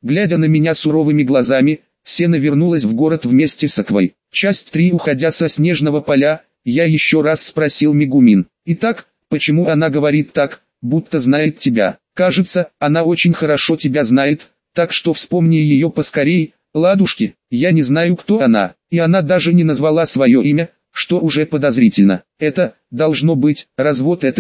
Глядя на меня суровыми глазами, Сена вернулась в город вместе с Аквой. Часть 3. Уходя со снежного поля, я еще раз спросил Мегумин. Итак, почему она говорит так, будто знает тебя? Кажется, она очень хорошо тебя знает, так что вспомни ее поскорей, ладушки. Я не знаю, кто она, и она даже не назвала свое имя, что уже подозрительно. Это, должно быть, развод. Это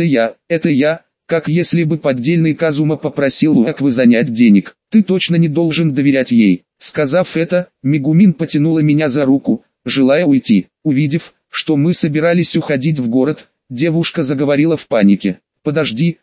я, как если бы поддельный Казума попросил у Аквы занять денег. Ты точно не должен доверять ей. Сказав это, Мегумин потянула меня за руку, желая уйти. Увидев, что мы собирались уходить в город, девушка заговорила в панике. Подожди,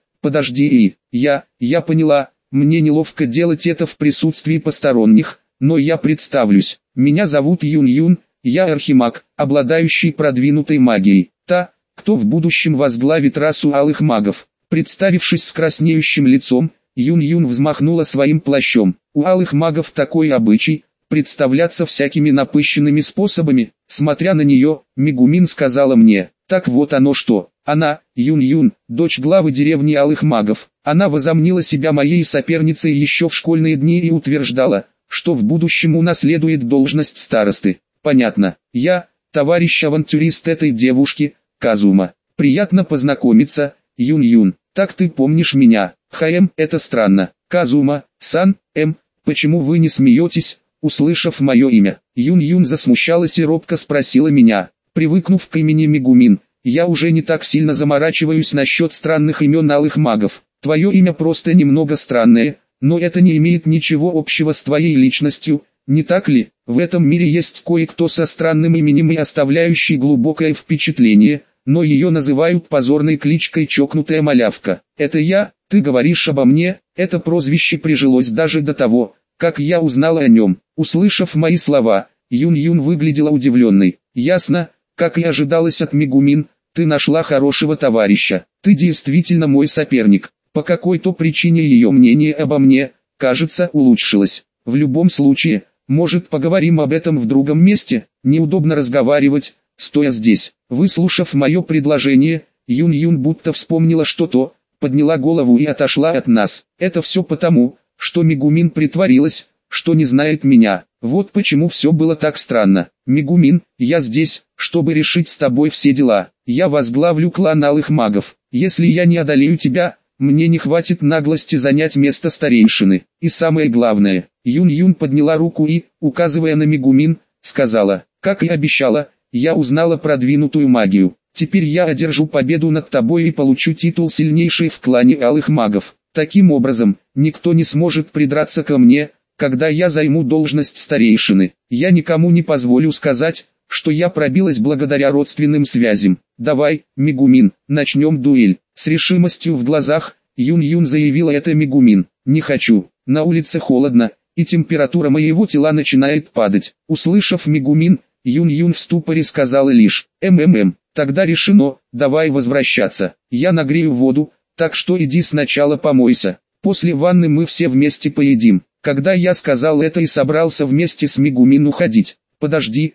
и я поняла, мне неловко делать это в присутствии посторонних, но я представлюсь. Меня зовут Юн-Юн, я архимаг, обладающий продвинутой магией. Та, кто в будущем возглавит расу алых магов. Представившись с краснеющим лицом, Юн-Юн взмахнула своим плащом. У алых магов такой обычай, представляться всякими напыщенными способами. Смотря на нее, Мегумин сказала мне, так вот оно что. Она, Юн-Юн, дочь главы деревни алых магов. Она возомнила себя моей соперницей еще в школьные дни и утверждала, что в будущем унаследует должность старосты. Понятно. Я, товарищ-авантюрист этой девушки, Казума. Приятно познакомиться, Юн-Юн. Так ты помнишь меня? Это странно. Казума-сан, почему вы не смеетесь, услышав мое имя? Юн-Юн засмущалась и робко спросила меня. Привыкнув к имени Мегумин, я уже не так сильно заморачиваюсь насчет странных имен алых магов. Твое имя просто немного странное, но это не имеет ничего общего с твоей личностью, не так ли? В этом мире есть кое-кто со странным именем и оставляющий глубокое впечатление, но ее называют позорной кличкой чокнутая малявка. Это я, ты говоришь обо мне, это прозвище прижилось даже до того, как я узнала о нем. Услышав мои слова, Юн-Юн выглядела удивленной. Ясно, как и ожидалось от Мегумин, ты нашла хорошего товарища, ты действительно мой соперник. По какой-то причине ее мнение обо мне, кажется, улучшилось. В любом случае, может, поговорим об этом в другом месте? Неудобно разговаривать, стоя здесь. Выслушав мое предложение, Юн-Юн будто вспомнила что-то, подняла голову и отошла от нас. Это все потому, что Мегумин притворилась, что не знает меня. Вот почему все было так странно. Мегумин, я здесь, чтобы решить с тобой все дела. Я возглавлю клан алых магов. Если я не одолею тебя, мне не хватит наглости занять место старейшины. И самое главное, Юн-Юн подняла руку и, указывая на Мегумин, сказала, как и обещала, я узнала продвинутую магию. Теперь я одержу победу над тобой и получу титул сильнейший в клане алых магов. Таким образом, никто не сможет придраться ко мне, когда я займу должность старейшины. Я никому не позволю сказать, что я пробилась благодаря родственным связям. Давай, Мегумин, начнем дуэль. С решимостью в глазах, Юн-Юн заявила это Мегумин. Не хочу, на улице холодно, и температура моего тела начинает падать. Услышав Мегумин, Юн-Юн в ступоре сказала лишь, тогда решено, давай возвращаться. Я нагрею воду, так что иди сначала помойся. После ванны мы все вместе поедим. Когда я сказал это и собрался вместе с Мегумин уходить. Подожди.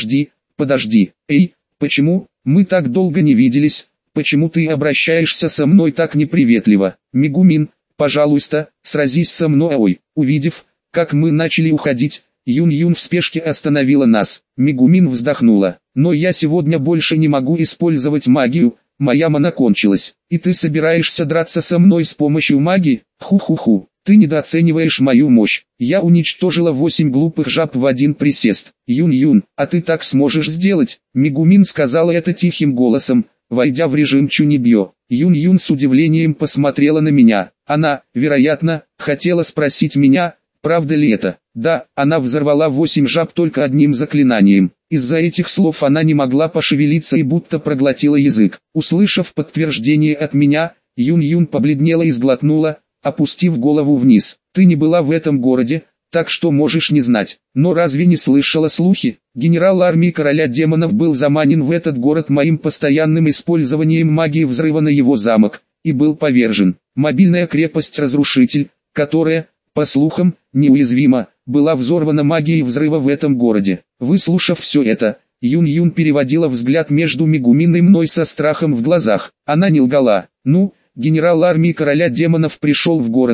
Эй, почему, мы так долго не виделись, почему ты обращаешься со мной так неприветливо? Мегумин, пожалуйста, сразись со мной. Увидев, как мы начали уходить, Юн-Юн в спешке остановила нас. Мегумин вздохнула. Но я сегодня больше не могу использовать магию, моя мана кончилась. И ты собираешься драться со мной с помощью магии? Ху-ху-ху. Ты недооцениваешь мою мощь. Я уничтожила 8 глупых жаб в один присест. Юн-Юн, а ты так сможешь сделать? Мегумин сказала это тихим голосом, войдя в режим Чунибьё. Юн-Юн с удивлением посмотрела на меня. Она, вероятно, хотела спросить меня, правда ли это. Да, она взорвала 8 жаб только одним заклинанием. Из-за этих слов она не могла пошевелиться и будто проглотила язык. Услышав подтверждение от меня, Юн-Юн побледнела и сглотнула, опустив голову вниз. Ты не была в этом городе, так что можешь не знать. Но разве не слышала слухи? Генерал армии короля демонов был заманен в этот город моим постоянным использованием магии взрыва на его замок, и был повержен. Мобильная крепость-разрушитель, которая, по слухам, неуязвима, была взорвана магией взрыва в этом городе. Выслушав все это, Юн-Юн переводила взгляд между Мегумин и мной со страхом в глазах. Она не лгала. Генерал армии короля демонов пришел в город,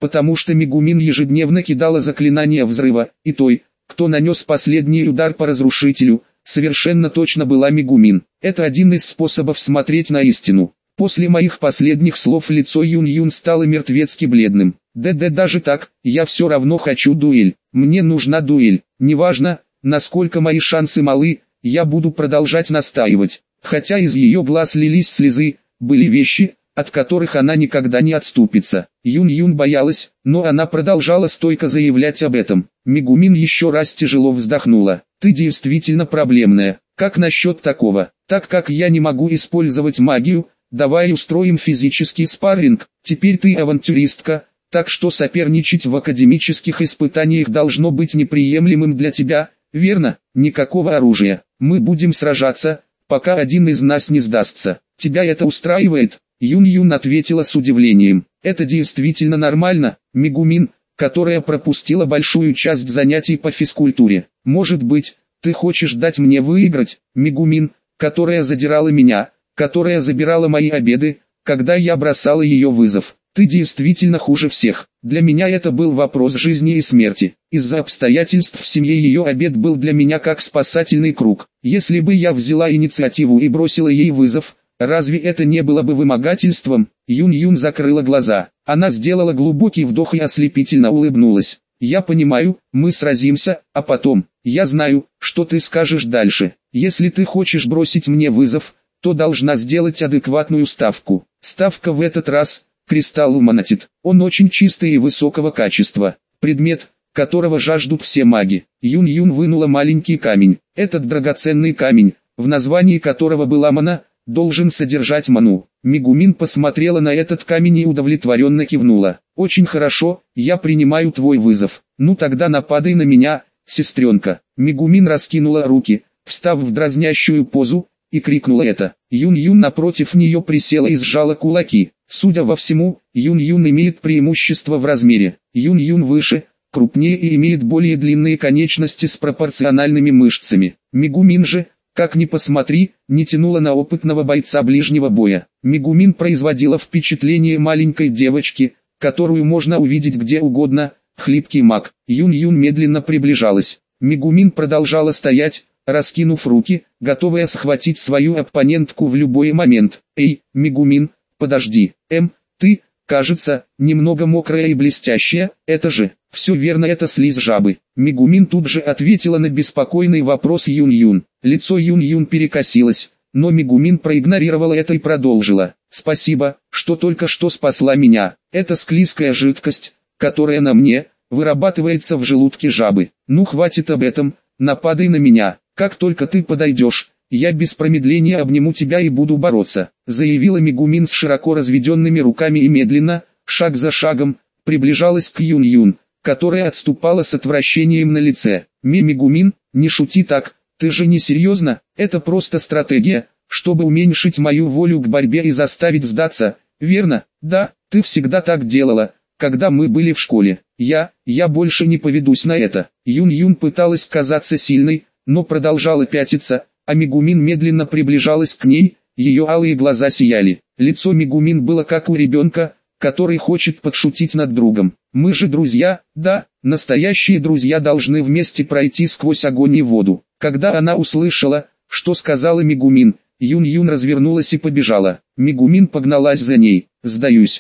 потому что Мегумин ежедневно кидала заклинание взрыва, и той, кто нанес последний удар по разрушителю, совершенно точно была Мегумин. Это один из способов смотреть на истину. После моих последних слов лицо Юн-Юн стало мертвецки бледным. Даже так, я все равно хочу дуэль. Мне нужна дуэль. Неважно, насколько мои шансы малы, я буду продолжать настаивать. Хотя из ее глаз лились слезы, были вещи, от которых она никогда не отступится. Юн-Юн боялась, но она продолжала стойко заявлять об этом. Мегумин еще раз тяжело вздохнула. Ты действительно проблемная. Как насчет такого? Так как я не могу использовать магию, давай устроим физический спарринг. Теперь ты авантюристка, так что соперничать в академических испытаниях должно быть неприемлемым для тебя, верно? Никакого оружия. Мы будем сражаться, пока один из нас не сдастся. Тебя это устраивает? Юн-Юн ответила с удивлением. Это действительно нормально, Мегумин, которая пропустила большую часть занятий по физкультуре. Может быть, ты хочешь дать мне выиграть, Мегумин, которая задирала меня, которая забирала мои обеды, когда я бросала ее вызов. Ты действительно хуже всех. Для меня это был вопрос жизни и смерти. Из-за обстоятельств в семье ее обед был для меня как спасательный круг. Если бы я взяла инициативу и бросила ей вызов, разве это не было бы вымогательством? Юн-Юн закрыла глаза. Она сделала глубокий вдох и ослепительно улыбнулась. Я понимаю, мы сразимся, а потом, я знаю, что ты скажешь дальше. Если ты хочешь бросить мне вызов, то должна сделать адекватную ставку. Ставка в этот раз – кристалл Монатит. Он очень чистый и высокого качества. Предмет, которого жаждут все маги. Юн-Юн вынула маленький камень. Этот драгоценный камень, в названии которого была мана, должен содержать ману. Мегумин посмотрела на этот камень и удовлетворенно кивнула. Очень хорошо, я принимаю твой вызов. Ну тогда нападай на меня, сестренка. Мегумин раскинула руки, встав в дразнящую позу, и крикнула это. Юн-Юн напротив нее присела и сжала кулаки. Судя по всему, Юн-Юн имеет преимущество в размере. Юн-Юн выше, крупнее и имеет более длинные конечности с пропорциональными мышцами. Мегумин же, как ни посмотри, не тянула на опытного бойца ближнего боя. Мегумин производила впечатление маленькой девочки, которую можно увидеть где угодно, хлипкий маг. Юн-Юн медленно приближалась. Мегумин продолжала стоять, раскинув руки, готовая схватить свою оппонентку в любой момент. «Эй, Мегумин, подожди, ты, кажется, немного мокрая и блестящая, это же...» «Все верно, это слизь жабы». Мегумин тут же ответила на беспокойный вопрос Юн-Юн. Лицо Юн-Юн перекосилось, но Мегумин проигнорировала это и продолжила. «Спасибо, что только что спасла меня. Это склизкая жидкость, которая на мне, вырабатывается в желудке жабы. Ну хватит об этом, нападай на меня. Как только ты подойдешь, я без промедления обниму тебя и буду бороться», заявила Мегумин с широко разведенными руками и медленно, шаг за шагом, приближалась к Юн-Юн, которая отступала с отвращением на лице. «Мегумин, не шути так, ты же не серьезно, это просто стратегия, чтобы уменьшить мою волю к борьбе и заставить сдаться, верно? Да, ты всегда так делала, когда мы были в школе. Я больше не поведусь на это». Юн-Юн пыталась казаться сильной, но продолжала пятиться, а Мегумин медленно приближалась к ней, ее алые глаза сияли. Лицо Мегумин было как у ребенка, который хочет подшутить над другом. «Мы же друзья, да, настоящие друзья должны вместе пройти сквозь огонь и воду». Когда она услышала, что сказала Мегумин, Юн-Юн развернулась и побежала. Мегумин погналась за ней. «Сдаюсь,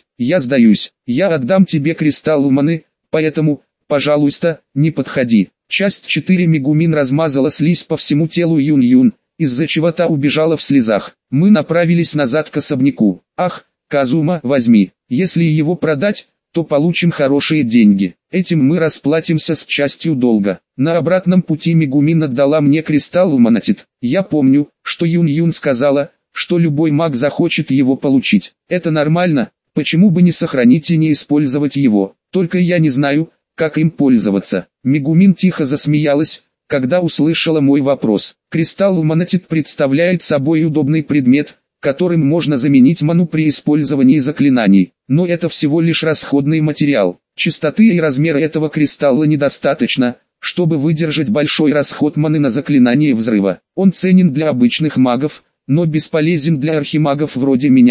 я отдам тебе кристалл маны, поэтому, пожалуйста, не подходи». Часть 4. Мегумин размазала слизь по всему телу Юн-Юн, из-за чего та убежала в слезах. Мы направились назад к особняку. «Ах, Казума, возьми, если его продать, то получим хорошие деньги. Этим мы расплатимся с частью долга». На обратном пути Мегумин отдала мне кристалл Монатит. Я помню, что Юн-Юн сказала, что любой маг захочет его получить. Это нормально, почему бы не сохранить и не использовать его, только я не знаю, как им пользоваться. Мегумин тихо засмеялась, когда услышала мой вопрос. Кристалл Монатит представляет собой удобный предмет, которым можно заменить ману при использовании заклинаний, но это всего лишь расходный материал. Частоты и размера этого кристалла недостаточно, чтобы выдержать большой расход маны на заклинание взрыва. Он ценен для обычных магов, но бесполезен для архимагов вроде меня,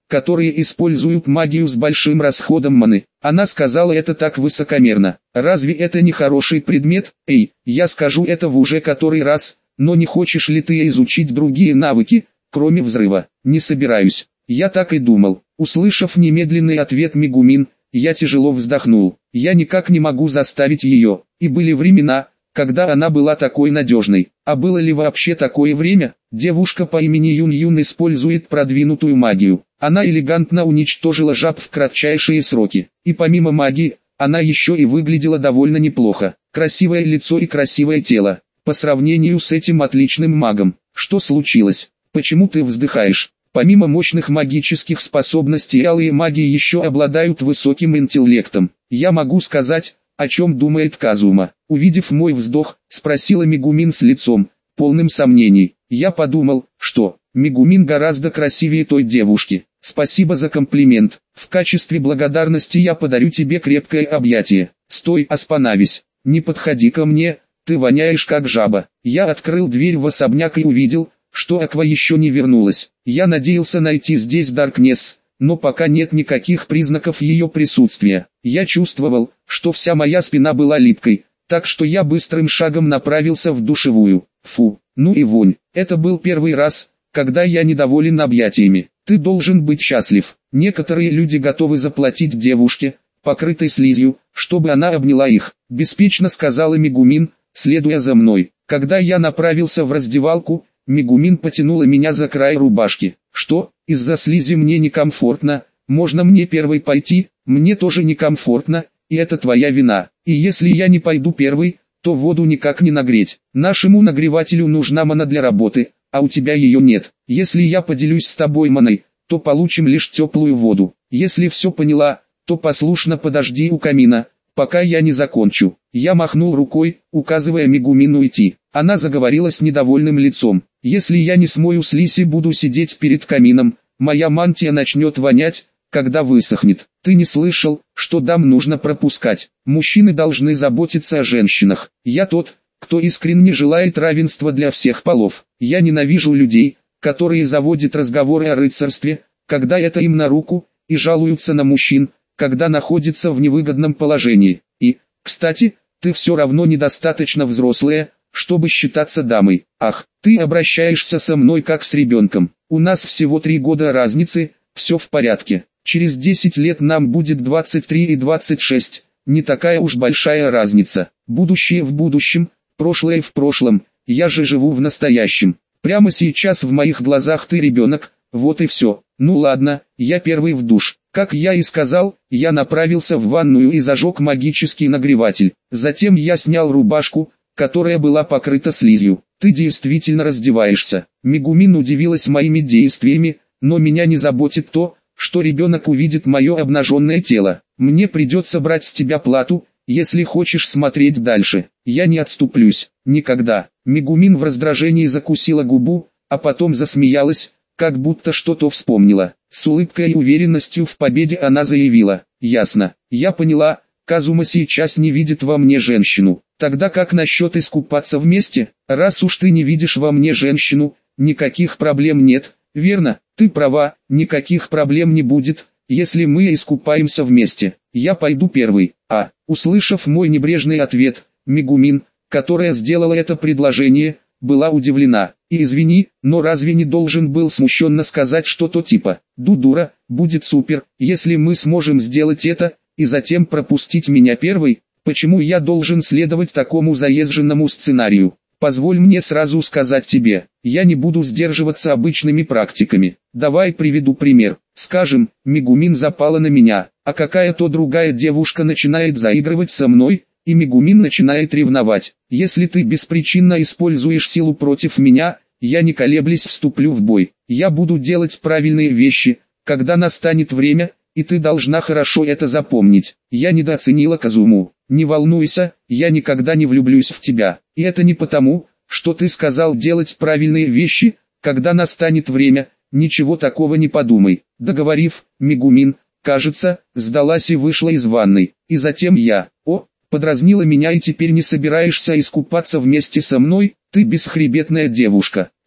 которые используют магию с большим расходом маны. Она сказала это так высокомерно. Разве это не хороший предмет? Эй, я скажу это в уже который раз, но не хочешь ли ты изучить другие навыки, кроме взрыва? Не собираюсь. Я так и думал. Услышав немедленный ответ Мегумин, я тяжело вздохнул. Я никак не могу заставить ее. И были времена, когда она была такой надежной. А было ли вообще такое время? Девушка по имени Юн использует продвинутую магию. Она элегантно уничтожила жаб в кратчайшие сроки. И помимо магии, она еще и выглядела довольно неплохо. Красивое лицо и красивое тело. По сравнению с этим отличным магом. Что случилось? Почему ты вздыхаешь? Помимо мощных магических способностей, алые маги еще обладают высоким интеллектом. Я могу сказать, о чем думает Казума. Увидев мой вздох, спросила Мегумин с лицом, полным сомнений. Я подумал, что Мегумин гораздо красивее той девушки. Спасибо за комплимент. В качестве благодарности я подарю тебе крепкое объятие. Стой, остановись. Не подходи ко мне, ты воняешь как жаба. Я открыл дверь в особняк и увидел, что Аква еще не вернулась. Я надеялся найти здесь Даркнесс, но пока нет никаких признаков ее присутствия. Я чувствовал, что вся моя спина была липкой, так что я быстрым шагом направился в душевую. Фу, ну и вонь. Это был первый раз, когда я недоволен объятиями. Ты должен быть счастлив. Некоторые люди готовы заплатить девушке, покрытой слизью, чтобы она обняла их. Беспечно сказала Мегумин, следуя за мной. Когда я направился в раздевалку, Мегумин потянула меня за край рубашки. Что, из-за слизи мне некомфортно? Можно мне первой пойти? Мне тоже некомфортно, и это твоя вина. И если я не пойду первый, то воду никак не нагреть. Нашему нагревателю нужна мана для работы, а у тебя ее нет. Если я поделюсь с тобой маной, то получим лишь теплую воду. Если все поняла, то послушно подожди у камина, пока я не закончу. Я махнул рукой, указывая Мегумину идти. Она заговорила с недовольным лицом. Если я не смою слизь и буду сидеть перед камином, моя мантия начнет вонять, когда высохнет. Ты не слышал, что дам нужно пропускать. Мужчины должны заботиться о женщинах. Я тот, кто искренне желает равенства для всех полов. Я ненавижу людей, которые заводят разговоры о рыцарстве, когда это им на руку, и жалуются на мужчин, когда находятся в невыгодном положении. И, кстати, ты все равно недостаточно взрослая, чтобы считаться дамой. Ах, ты обращаешься со мной как с ребенком. У нас всего 3 года разницы, все в порядке. Через 10 лет нам будет 23 и 26, не такая уж большая разница. Будущее в будущем, прошлое в прошлом, я же живу в настоящем. Прямо сейчас в моих глазах ты ребенок, вот и все. Ну ладно, я первый в душ. Как я и сказал, я направился в ванную и зажег магический нагреватель. Затем я снял рубашку, которая была покрыта слизью. Ты действительно раздеваешься. Мегумин удивилась моими действиями, но меня не заботит то, что ребенок увидит мое обнаженное тело. Мне придется брать с тебя плату, если хочешь смотреть дальше. Я не отступлюсь. Никогда. Мегумин в раздражении закусила губу, а потом засмеялась, как будто что-то вспомнила. С улыбкой и уверенностью в победе она заявила: «Ясно, я поняла, Казума сейчас не видит во мне женщину. Тогда как насчет искупаться вместе? Раз уж ты не видишь во мне женщину, никаких проблем нет, верно? Ты права, никаких проблем не будет, если мы искупаемся вместе. Я пойду первый». Услышав мой небрежный ответ, Мегумин, которая сделала это предложение, была удивлена. И извини, но разве не должен был смущенно сказать что-то типа: «Дура, будет супер, если мы сможем сделать это, и затем пропустить меня первой? Почему я должен следовать такому заезженному сценарию? Позволь мне сразу сказать тебе, я не буду сдерживаться обычными практиками. Давай приведу пример. Скажем, Мегумин запала на меня, а какая-то другая девушка начинает заигрывать со мной, и Мегумин начинает ревновать. Если ты беспричинно используешь силу против меня, я не колеблясь вступлю в бой. Я буду делать правильные вещи, когда настанет время, и ты должна хорошо это запомнить. Я недооценила Казуму. Не волнуйся, я никогда не влюблюсь в тебя. И это не потому, что ты сказал делать правильные вещи, когда настанет время. Ничего такого не подумай. Договорив, Мегумин, кажется, сдалась и вышла из ванной. И затем я: подразнила меня и теперь не собираешься искупаться вместе со мной? Ты бесхребетная девушка.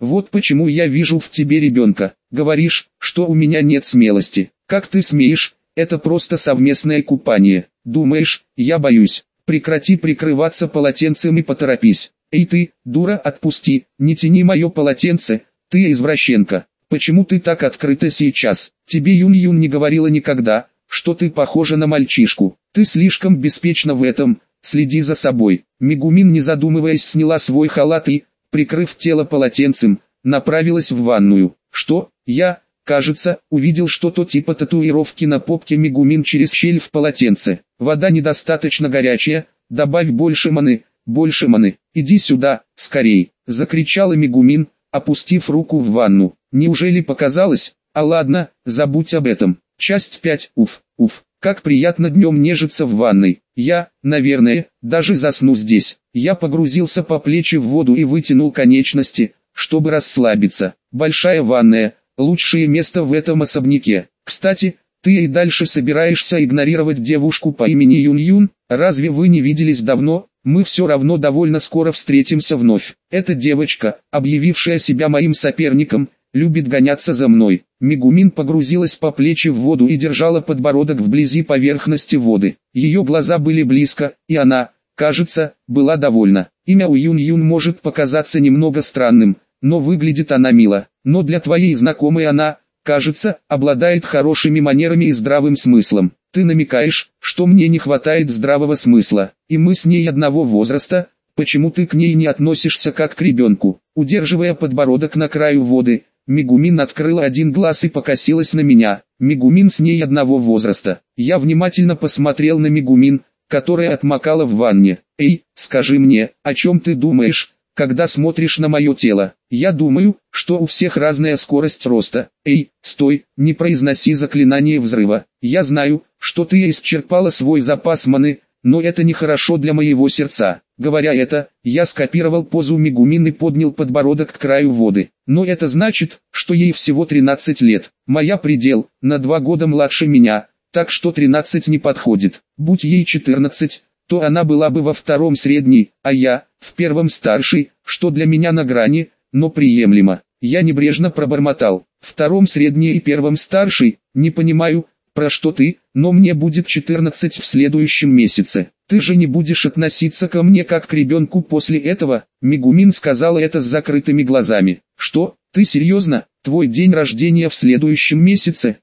Вот почему я вижу в тебе ребенка. Говоришь, что у меня нет смелости. Как ты смеешь? Это просто совместное купание. Думаешь, я боюсь? Прекрати прикрываться полотенцем и поторопись. Эй ты, дура, отпусти, не тяни мое полотенце, ты извращенка. Почему ты так открыта сейчас? Тебе Юн-Юн не говорила никогда, что ты похожа на мальчишку. Ты слишком беспечна в этом, следи за собой. Мегумин, не задумываясь, сняла свой халат и, прикрыв тело полотенцем, направилась в ванную. Что? Я, кажется, увидел что-то типа татуировки на попке. Мегумин через щель в полотенце. Вода недостаточно горячая, добавь больше маны, больше маны. Иди сюда, скорей, закричала Мегумин, опустив руку в ванну. Неужели показалось? А ладно, забудь об этом. Часть 5. Уф, как приятно днем нежиться в ванной. Я, наверное, даже засну здесь. Я погрузился по плечи в воду и вытянул конечности, чтобы расслабиться. Большая ванная, лучшее место в этом особняке. Кстати, ты и дальше собираешься игнорировать девушку по имени Юн-Юн? Разве вы не виделись давно? Мы все равно довольно скоро встретимся вновь. Эта девочка, объявившая себя моим соперником, любит гоняться за мной. Мегумин погрузилась по плечи в воду и держала подбородок вблизи поверхности воды. Ее глаза были близко, и она, кажется, была довольна. Имя у Юн-Юн может показаться немного странным, но выглядит она мило. Но для твоей знакомой она, кажется, обладает хорошими манерами и здравым смыслом. Ты намекаешь, что мне не хватает здравого смысла, и мы с ней одного возраста, почему ты к ней не относишься как к ребенку? Удерживая подбородок на краю воды, Мегумин открыла один глаз и покосилась на меня. Мегумин с ней одного возраста. Я внимательно посмотрел на Мегумин, которая отмокала в ванне. Эй, скажи мне, о чем ты думаешь, когда смотришь на мое тело? Я думаю, что у всех разная скорость роста. Эй, стой, не произноси заклинание взрыва. Я знаю, что ты исчерпала свой запас маны, но это нехорошо для моего сердца. Говоря это, я скопировал позу Мегумин и поднял подбородок к краю воды. Но это значит, что ей всего 13 лет. Моя предел, на 2 года младше меня, так что 13 не подходит. Будь ей 14, то она была бы во 2-м средней, а я, в 1-м старший, что для меня на грани, но приемлемо. Я небрежно пробормотал. В 2-м средний и 1-м старший, не понимаю, про что ты, но мне будет 14 в следующем месяце. Ты же не будешь относиться ко мне как к ребенку после этого? Мегумин сказала это с закрытыми глазами. Что, ты серьезно? Твой день рождения в следующем месяце?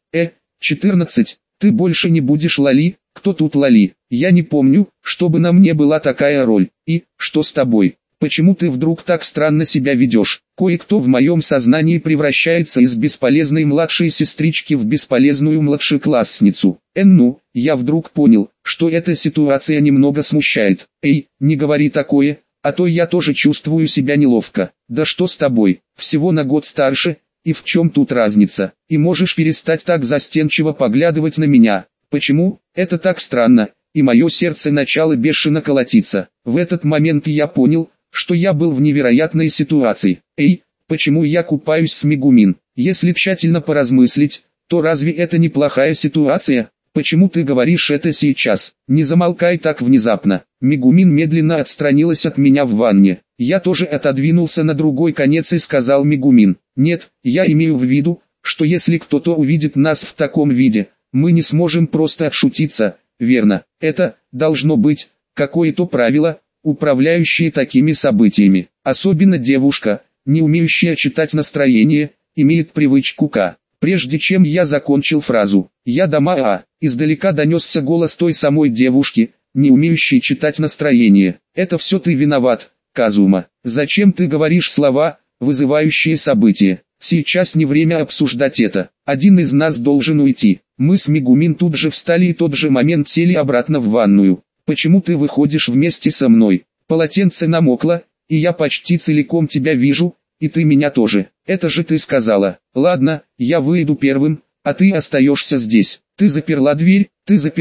14. Ты больше не будешь Лали? Кто тут Лали? Я не помню, чтобы на мне была такая роль. И, что с тобой? Почему ты вдруг так странно себя ведешь? Кое-кто в моем сознании превращается из бесполезной младшей сестрички в бесполезную младшеклассницу. Ну, я вдруг понял, что эта ситуация немного смущает. Эй, не говори такое, а то я тоже чувствую себя неловко. Да что с тобой, всего на год старше, и в чем тут разница? И можешь перестать так застенчиво поглядывать на меня. Почему? Это так странно, и мое сердце начало бешено колотиться. В этот момент я понял, что я был в невероятной ситуации. Эй, почему я купаюсь с Мегумин? Если тщательно поразмыслить, то разве это не плохая ситуация? Почему ты говоришь это сейчас? Не замолкай так внезапно. Мегумин медленно отстранилась от меня в ванне. Я тоже отодвинулся на другой конец и сказал Мегумин: нет, я имею в виду, что если кто-то увидит нас в таком виде, мы не сможем просто отшутиться, верно? Это, должно быть, какое-то правило, управляющие такими событиями. Особенно девушка, не умеющая читать настроение, имеет привычку к. Прежде чем я закончил фразу, я дома издалека донесся голос той самой девушки, не умеющей читать настроение. Это все ты виноват, Казума. Зачем ты говоришь слова, вызывающие события? Сейчас не время обсуждать это. Один из нас должен уйти. Мы с Мегумин тут же встали и тот же момент сели обратно в ванную. Почему ты выходишь вместе со мной? Полотенце намокло, и я почти целиком тебя вижу, и ты меня тоже. Это же ты сказала. Ладно, я выйду первым, а ты остаешься здесь. Ты заперла дверь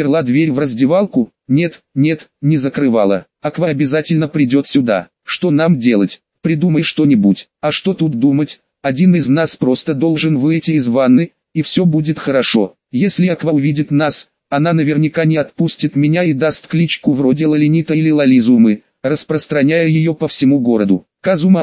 в раздевалку? Нет, не закрывала. Аква обязательно придет сюда. Что нам делать? Придумай что-нибудь. А что тут думать? Один из нас просто должен выйти из ванны, и все будет хорошо. Если Аква увидит нас, она наверняка не отпустит меня и даст кличку вроде Лалинита или Лализумы, распространяя ее по всему городу. Казума,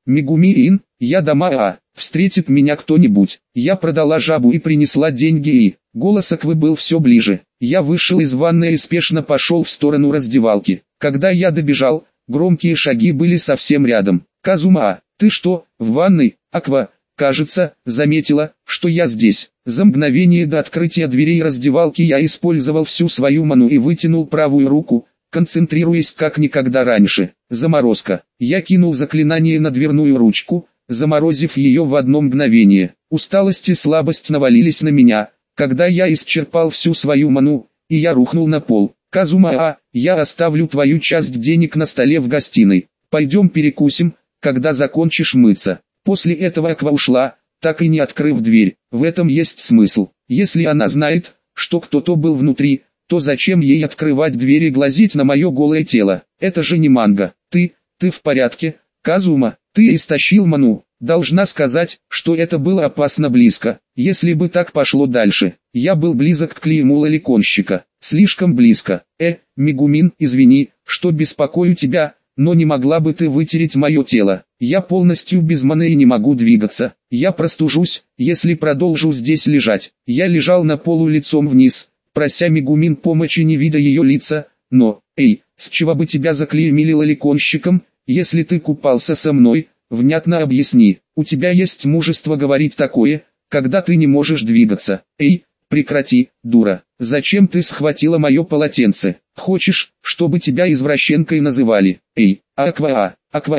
Мегуми-ин, я дома, встретит меня кто-нибудь. Я продала жабу и принесла деньги и... Голос Аквы был все ближе. Я вышел из ванной и спешно пошел в сторону раздевалки. Когда я добежал, громкие шаги были совсем рядом. Казума, ты что, в ванной? Аква, кажется, заметила, что я здесь. За мгновение до открытия дверей раздевалки я использовал всю свою ману и вытянул правую руку, концентрируясь как никогда раньше. Заморозка. Я кинул заклинание на дверную ручку, заморозив ее в одно мгновение. Усталость и слабость навалились на меня, когда я исчерпал всю свою ману, и я рухнул на пол. Казума, я оставлю твою часть денег на столе в гостиной. Пойдем перекусим, когда закончишь мыться. После этого Аква ушла, так и не открыв дверь. В этом есть смысл. Если она знает, что кто-то был внутри, то зачем ей открывать дверь и глазеть на мое голое тело? Это же не манга. Ты в порядке, Казума? Ты истощил ману. Должна сказать, что это было опасно близко. Если бы так пошло дальше, я был близок к клейму лоликонщика. Слишком близко. Мегумин, извини, что беспокою тебя, но не могла бы ты вытереть мое тело? Я полностью без маны и не могу двигаться. Я простужусь, если продолжу здесь лежать. Я лежал на полу лицом вниз, прося Мегумин помощи, не видя ее лица, но, с чего бы тебя заклеймили лоликонщиком, если ты купался со мной? Внятно объясни. У тебя есть мужество говорить такое, когда ты не можешь двигаться. Прекрати, дура. Зачем ты схватила мое полотенце? Хочешь, чтобы тебя извращенкой называли? Аква,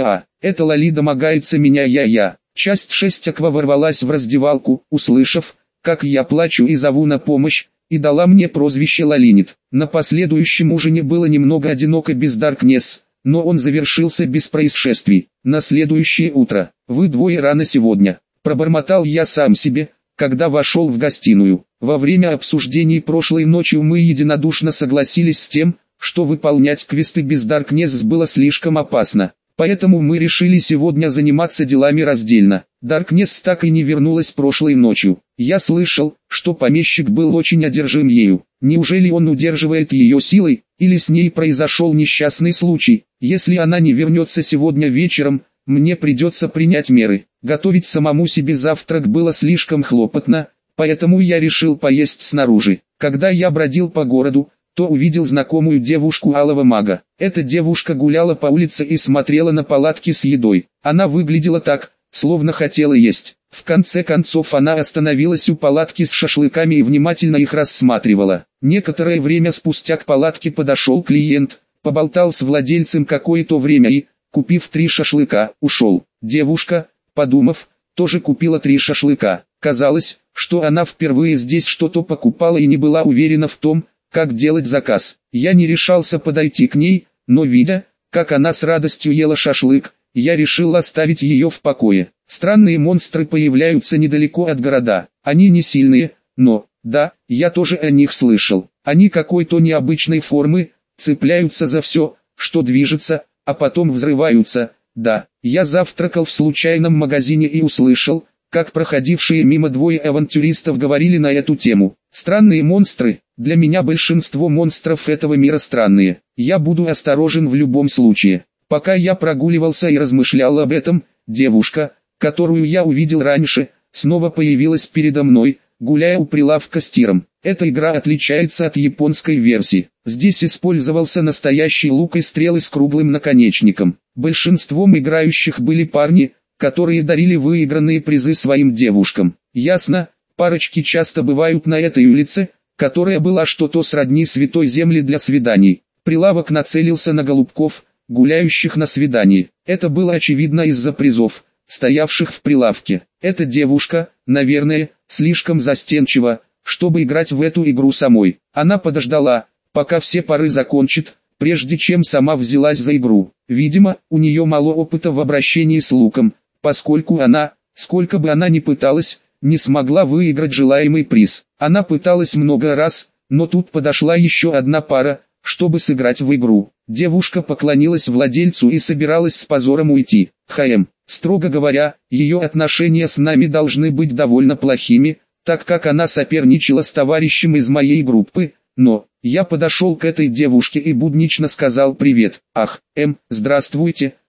это Лали домогается меня. Часть 6. Аква ворвалась в раздевалку, услышав, как я плачу и зову на помощь, и дала мне прозвище Лалинит. На последующем ужине было немного одиноко без Даркнесс, но он завершился без происшествий. На следующее утро. Вы двое рано сегодня. Пробормотал я сам себе, когда вошел в гостиную. Во время обсуждений прошлой ночью мы единодушно согласились с тем, что выполнять квесты без Даркнесс было слишком опасно. Поэтому мы решили сегодня заниматься делами раздельно. Даркнесс так и не вернулась прошлой ночью. Я слышал, что помещик был очень одержим ею. Неужели он удерживает ее силой, или с ней произошел несчастный случай? Если она не вернется сегодня вечером, мне придется принять меры. Готовить самому себе завтрак было слишком хлопотно, поэтому я решил поесть снаружи. Когда я бродил по городу, то увидел знакомую девушку Алого Мага. Эта девушка гуляла по улице и смотрела на палатки с едой. Она выглядела так, словно хотела есть. В конце концов она остановилась у палатки с шашлыками и внимательно их рассматривала. Некоторое время спустя к палатке подошел клиент, поболтал с владельцем какое-то время и, купив 3 шашлыка, ушел. Девушка, подумав, тоже купила 3 шашлыка. Казалось, что она впервые здесь что-то покупала и не была уверена в том, как делать заказ. Я не решался подойти к ней, но видя, как она с радостью ела шашлык, я решил оставить ее в покое. Странные монстры появляются недалеко от города. Они не сильные, но, да, я тоже о них слышал. Они какой-то необычной формы, цепляются за все, что движется, а потом взрываются. Да, я завтракал в случайном магазине и услышал, как проходившие мимо двое авантюристов говорили на эту тему. Странные монстры. Для меня большинство монстров этого мира странные. Я буду осторожен в любом случае. Пока я прогуливался и размышлял об этом, девушка, которую я увидел раньше, снова появилась передо мной, гуляя у прилавка с тиром. Эта игра отличается от японской версии. Здесь использовался настоящий лук и стрелы с круглым наконечником. Большинством играющих были парни, которые дарили выигранные призы своим девушкам. Ясно, парочки часто бывают на этой улице, которая была что-то сродни Святой Земле для свиданий. Прилавок нацелился на голубков, гуляющих на свидании. Это было очевидно из-за призов, стоявших в прилавке. Эта девушка, наверное, слишком застенчива, чтобы играть в эту игру самой. Она подождала, пока все пары закончат, прежде чем сама взялась за игру. Видимо, у нее мало опыта в обращении с луком, поскольку она, сколько бы она ни пыталась, не смогла выиграть желаемый приз. Она пыталась много раз, но тут подошла еще одна пара, чтобы сыграть в игру. Девушка поклонилась владельцу и собиралась с позором уйти. Строго говоря, ее отношения с нами должны быть довольно плохими, так как она соперничала с товарищем из моей группы, но я подошел к этой девушке и буднично сказал привет. Здравствуйте,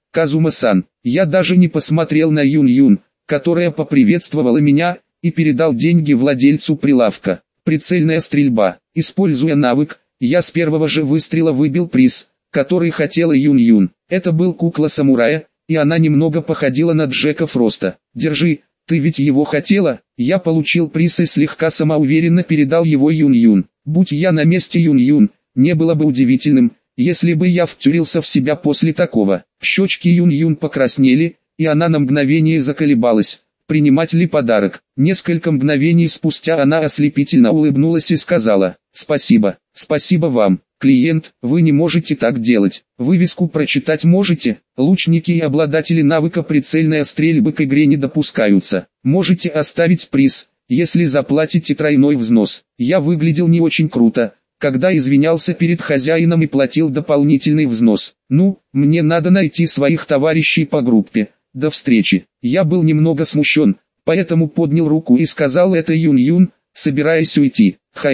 Казума-сан. Я даже не посмотрел на Юн-Юн, которая поприветствовала меня, и передал деньги владельцу прилавка. Прицельная стрельба. Используя навык, я с первого же выстрела выбил приз, который хотела Юн-Юн. Это был кукла-самурая, и она немного походила на Джека Фроста. «Держи, ты ведь его хотела?» Я получил приз и слегка самоуверенно передал его Юн-Юн. Будь я на месте Юн-Юн, не было бы удивительным, если бы я втюрился в себя после такого. Щечки Юн-Юн покраснели, и она на мгновение заколебалась, принимать ли подарок. Несколько мгновений спустя она ослепительно улыбнулась и сказала: «Спасибо, спасибо вам, клиент, вы не можете так делать. Вывеску прочитать можете? Лучники и обладатели навыка прицельная стрельба к игре не допускаются. Можете оставить приз, если заплатите тройной взнос». Я выглядел не очень круто, когда извинялся перед хозяином и платил дополнительный взнос. «Ну, мне надо найти своих товарищей по группе. До встречи». Я был немного смущен, поэтому поднял руку и сказал это Юн-Юн, собираясь уйти.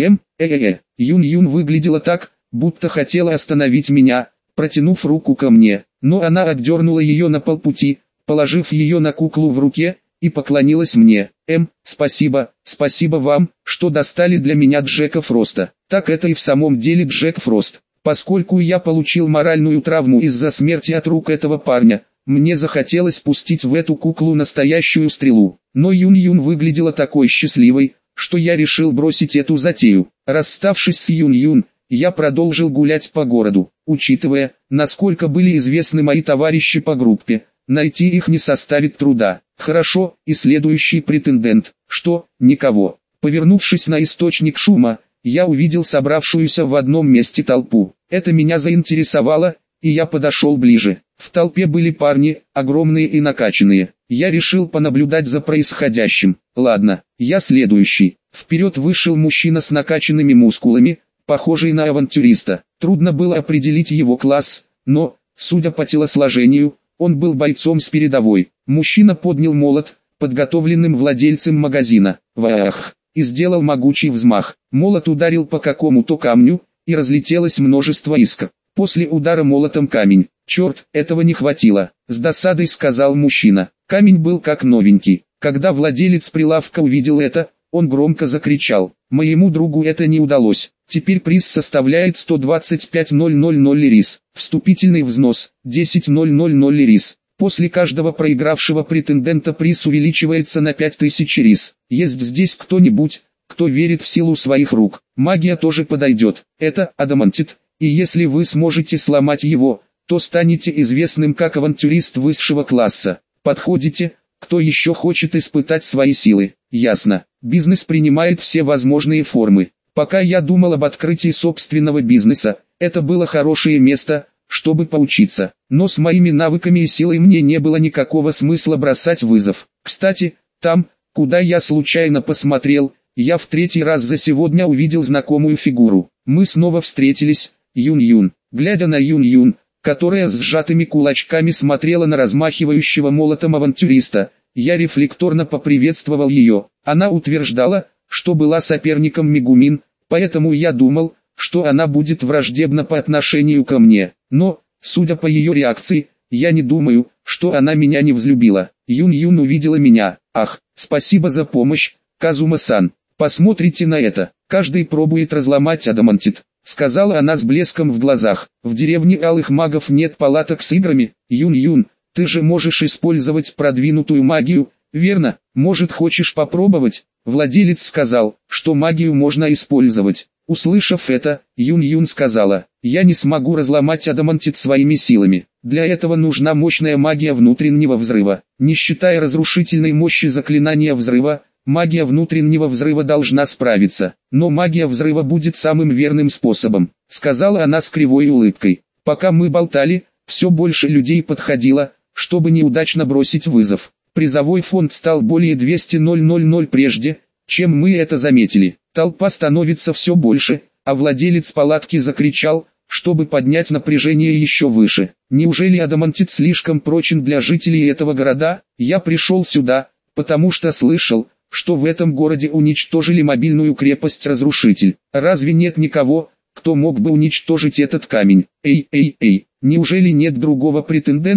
Юн-Юн выглядела так, будто хотела остановить меня, протянув руку ко мне, но она отдернула ее на полпути, положив ее на куклу в руке, и поклонилась мне. Спасибо, спасибо вам, что достали для меня Джека Фроста». Так это и в самом деле Джек Фрост. Поскольку я получил моральную травму из-за смерти от рук этого парня, мне захотелось пустить в эту куклу настоящую стрелу. Но Юн-Юн выглядела такой счастливой, что я решил бросить эту затею. Расставшись с Юн-Юн, я продолжил гулять по городу. Учитывая, насколько были известны мои товарищи по группе, найти их не составит труда. Хорошо, и следующий претендент. Что? Никого. Повернувшись на источник шума, я увидел собравшуюся в одном месте толпу. Это меня заинтересовало, и я подошел ближе. В толпе были парни, огромные и накачанные. Я решил понаблюдать за происходящим. Ладно, я следующий. Вперед вышел мужчина с накачанными мускулами, похожий на авантюриста. Трудно было определить его класс, но, судя по телосложению, он был бойцом с передовой. Мужчина поднял молот, подготовленным владельцем магазина. Вах! И сделал могучий взмах. Молот ударил по какому-то камню, и разлетелось множество искр. После удара молотом камень. «Черт, этого не хватило», — с досадой сказал мужчина. Камень был как новенький. Когда владелец прилавка увидел это, он громко закричал: «Моему другу это не удалось. Теперь приз составляет 125 000 лирис. Вступительный взнос 10 000 лирис. После каждого проигравшего претендента приз увеличивается на 5000 рис. Есть здесь кто-нибудь, кто верит в силу своих рук? Магия тоже подойдет. Это адамантит, и если вы сможете сломать его, то станете известным как авантюрист высшего класса. Подходите? Кто еще хочет испытать свои силы?» Ясно. Бизнес принимает все возможные формы. Пока я думал об открытии собственного бизнеса, это было хорошее место, чтобы поучиться. Но с моими навыками и силой мне не было никакого смысла бросать вызов. Кстати, там, куда я случайно посмотрел, я в третий раз за сегодня увидел знакомую фигуру. Мы снова встретились, Юн-Юн. Глядя на Юн-Юн, которая с сжатыми кулачками смотрела на размахивающего молотом авантюриста, я рефлекторно поприветствовал ее. Она утверждала, что была соперником Мегумин, поэтому я думал, что она будет враждебна по отношению ко мне. Но, судя по ее реакции, я не думаю, что она меня не взлюбила. Юн-Юн увидела меня. «Ах, спасибо за помощь, Казума-сан. Посмотрите на это. Каждый пробует разломать адамантит», — сказала она с блеском в глазах. «В деревне алых магов нет палаток с играми. Юн-Юн, ты же можешь использовать продвинутую магию, верно? Может, хочешь попробовать?» Владелец сказал, что магию можно использовать. Услышав это, Юн-Юн сказала: «Я не смогу разломать адамантит своими силами. Для этого нужна мощная магия внутреннего взрыва. Не считая разрушительной мощи заклинания взрыва, магия внутреннего взрыва должна справиться. Но магия взрыва будет самым верным способом», — сказала она с кривой улыбкой. Пока мы болтали, все больше людей подходило, чтобы неудачно бросить вызов. Призовой фонд стал более 200 000 прежде, чем мы это заметили. Толпа становится все больше, а владелец палатки закричал, чтобы поднять напряжение еще выше. «Неужели адамантит слишком прочен для жителей этого города? Я пришел сюда, потому что слышал, что в этом городе уничтожили мобильную крепость-разрушитель. Разве нет никого, кто мог бы уничтожить этот камень? Эй, неужели нет другого претендента?»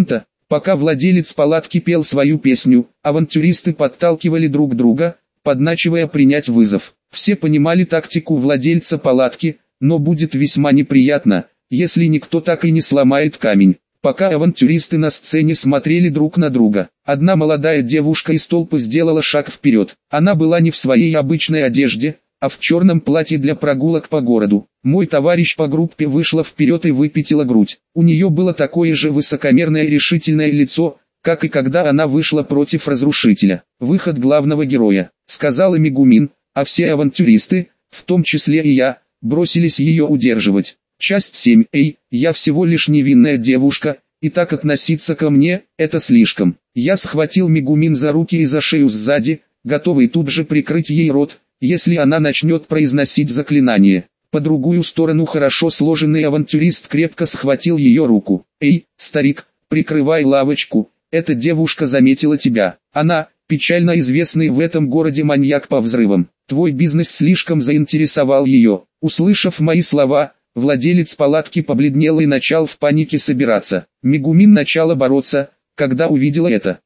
Пока владелец палатки пел свою песню, авантюристы подталкивали друг друга, подначивая принять вызов. Все понимали тактику владельца палатки, но будет весьма неприятно, если никто так и не сломает камень. Пока авантюристы на сцене смотрели друг на друга, одна молодая девушка из толпы сделала шаг вперед. Она была не в своей обычной одежде, а в черном платье для прогулок по городу. Мой товарищ по группе вышла вперед и выпятила грудь. У нее было такое же высокомерное и решительное лицо, как и когда она вышла против разрушителя. «Выход главного героя», — сказала Мегумин, а все авантюристы, в том числе и я, бросились ее удерживать. Часть 7. Эй, я всего лишь невинная девушка, и так относиться ко мне – это слишком. Я схватил Мегумин за руки и за шею сзади, готовый тут же прикрыть ей рот, если она начнет произносить заклинание. По другую сторону хорошо сложенный авантюрист крепко схватил ее руку. «Эй, старик, прикрывай лавочку, эта девушка заметила тебя. Она, печально известный в этом городе маньяк по взрывам. Твой бизнес слишком заинтересовал ее». Услышав мои слова, владелец палатки побледнел и начал в панике собираться. Мегумин начала бороться, когда увидела это.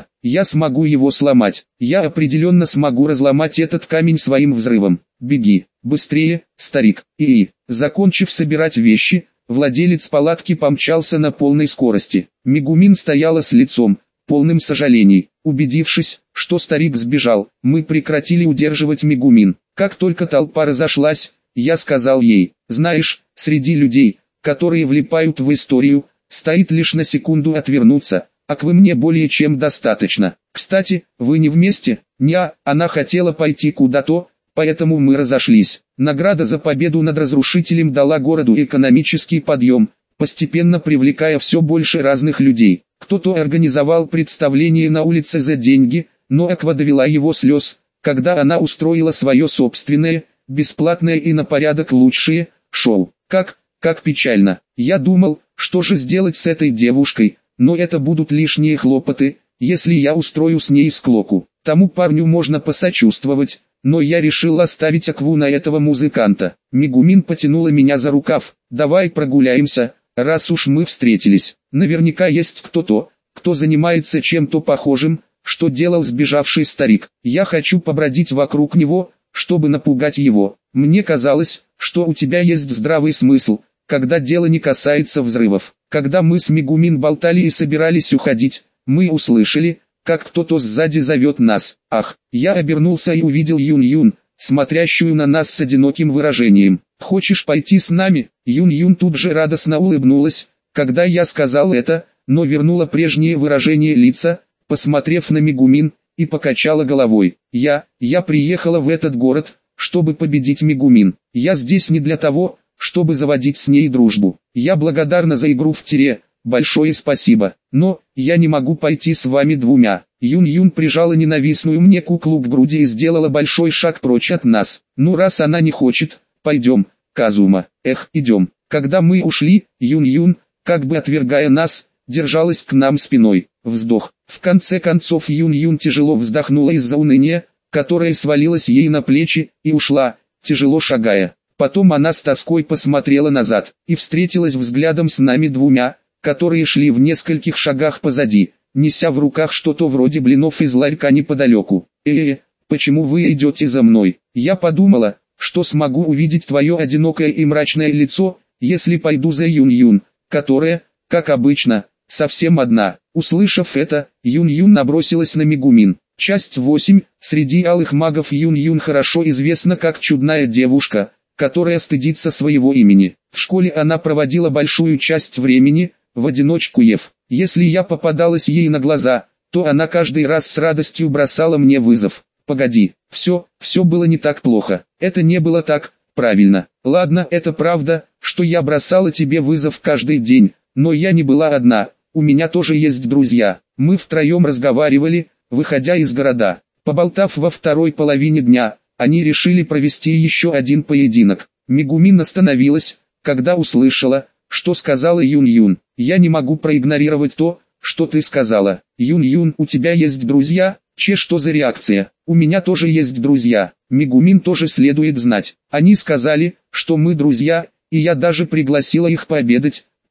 Я смогу его сломать. Я определенно смогу разломать этот камень своим взрывом. Беги, быстрее, старик. Закончив собирать вещи, владелец палатки помчался на полной скорости. Мегумин стояла с лицом, полным сожалений. Убедившись, что старик сбежал, мы прекратили удерживать Мегумин. Как только толпа разошлась, я сказал ей: знаешь, среди людей, которые влипают в историю, стоит лишь на секунду отвернуться, а к вы мне более чем достаточно. Кстати, вы не вместе? Она хотела пойти куда-то, поэтому мы разошлись. Награда за победу над разрушителем дала городу экономический подъем, постепенно привлекая все больше разных людей. Кто-то организовал представление на улице за деньги, но Аква довела его слез, когда она устроила свое собственное, бесплатное и на порядок лучшее шоу. Как печально. Я думал, что же сделать с этой девушкой, но это будут лишние хлопоты, если я устрою с ней склоку. Тому парню можно посочувствовать, но я решил оставить Акву на этого музыканта. Мегумин потянула меня за рукав. Давай прогуляемся, раз уж мы встретились. Наверняка есть кто-то, кто занимается чем-то похожим, что делал сбежавший старик. Я хочу побродить вокруг него, чтобы напугать его. Мне казалось, что у тебя есть здравый смысл, когда дело не касается взрывов. Когда мы с Мегумин болтали и собирались уходить, мы услышали, как кто-то сзади зовет нас. Я обернулся и увидел Юн-Юн, смотрящую на нас с одиноким выражением. «Хочешь пойти с нами?» Юн-Юн тут же радостно улыбнулась, когда я сказал это, но вернула прежнее выражение лица, посмотрев на Мегумин, и покачала головой. Я приехала в этот город, чтобы победить Мегумин. Я здесь не для того, чтобы заводить с ней дружбу. Я благодарна за игру в тире, большое спасибо, но я не могу пойти с вами двумя. Юн-Юн прижала ненавистную мне куклу к груди и сделала большой шаг прочь от нас. Ну раз она не хочет, пойдем, Казума. Идем. Когда мы ушли, Юн-Юн, как бы отвергая нас, держалась к нам спиной. Вздох. В конце концов Юн-Юн тяжело вздохнула из-за уныния, которое свалилось ей на плечи, и ушла, тяжело шагая. Потом она с тоской посмотрела назад, и встретилась взглядом с нами двумя, которые шли в нескольких шагах позади, неся в руках что-то вроде блинов из ларька неподалеку. Почему вы идете за мной? Я подумала, что смогу увидеть твое одинокое и мрачное лицо, если пойду за Юн-Юн, которая, как обычно, совсем одна. Услышав это, Юн-Юн набросилась на Мегумин. Часть 8. Среди алых магов Юн-Юн хорошо известна как чудная девушка, которая стыдится своего имени. В школе она проводила большую часть времени, в одиночку Если я попадалась ей на глаза, то она каждый раз с радостью бросала мне вызов. Погоди, все было не так плохо. Это не было так, правильно. Ладно, это правда, что я бросала тебе вызов каждый день, но я не была одна, у меня тоже есть друзья. Мы втроем разговаривали, выходя из города. Поболтав во второй половине дня, они решили провести еще один поединок. Мегумин остановилась, когда услышала, что сказала Юн-Юн. Я не могу проигнорировать то, что ты сказала. Юн-Юн, у тебя есть друзья? Что за реакция? У меня тоже есть друзья. Мегумин тоже следует знать. Они сказали, что мы друзья, и я даже пригласила их пообедать,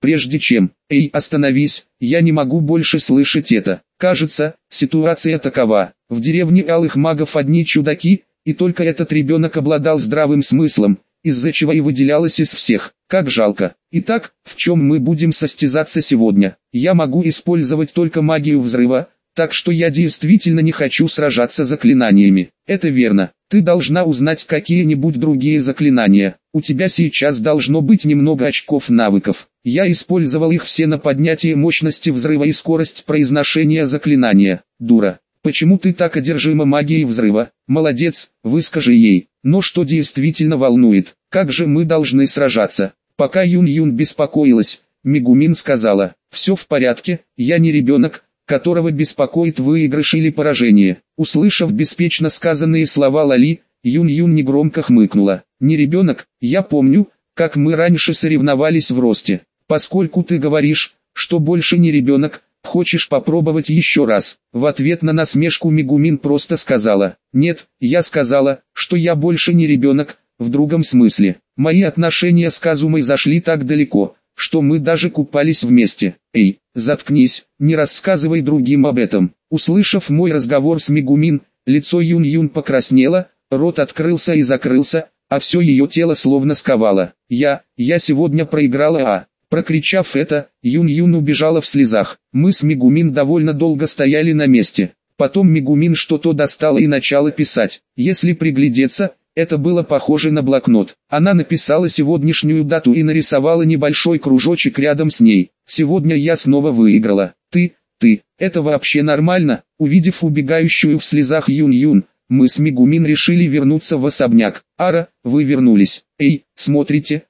прежде чем... Эй, остановись, я не могу больше слышать это. Кажется, ситуация такова. В деревне алых магов одни чудаки, и только этот ребенок обладал здравым смыслом, из-за чего и выделялась из всех. Как жалко. Итак, в чем мы будем состязаться сегодня? Я могу использовать только магию взрыва, так что я действительно не хочу сражаться заклинаниями. Это верно. Ты должна узнать какие-нибудь другие заклинания. У тебя сейчас должно быть немного очков навыков. Я использовал их все на поднятие мощности взрыва и скорость произношения заклинания. Дура. Почему ты так одержима магией взрыва? Молодец, выскажи ей. Но что действительно волнует? Как же мы должны сражаться? Пока Юн-Юн беспокоилась, Мегумин сказала: «Все в порядке, я не ребенок, которого беспокоит выигрыш или поражение». Услышав беспечно сказанные слова Лали, Юн-Юн негромко хмыкнула. «Не ребенок, я помню, как мы раньше соревновались в росте. Поскольку ты говоришь, что больше не ребенок, хочешь попробовать еще раз?» В ответ на насмешку Мегумин просто сказала: «Нет, я сказала, что я больше не ребенок, в другом смысле. Мои отношения с Казумой зашли так далеко, что мы даже купались вместе». «Эй, заткнись, не рассказывай другим об этом». Услышав мой разговор с Мегумин, лицо Юн-Юн покраснело, рот открылся и закрылся, а все ее тело словно сковало. Я сегодня проиграла, Прокричав это, Юн-Юн убежала в слезах. Мы с Мегумин довольно долго стояли на месте. Потом Мегумин что-то достала и начала писать. Если приглядеться, это было похоже на блокнот. Она написала сегодняшнюю дату и нарисовала небольшой кружочек рядом с ней. «Сегодня я снова выиграла. Ты, это вообще нормально?» Увидев убегающую в слезах Юн-Юн, мы с Мегумин решили вернуться в особняк. «Ара, вы вернулись. Эй, смотрите,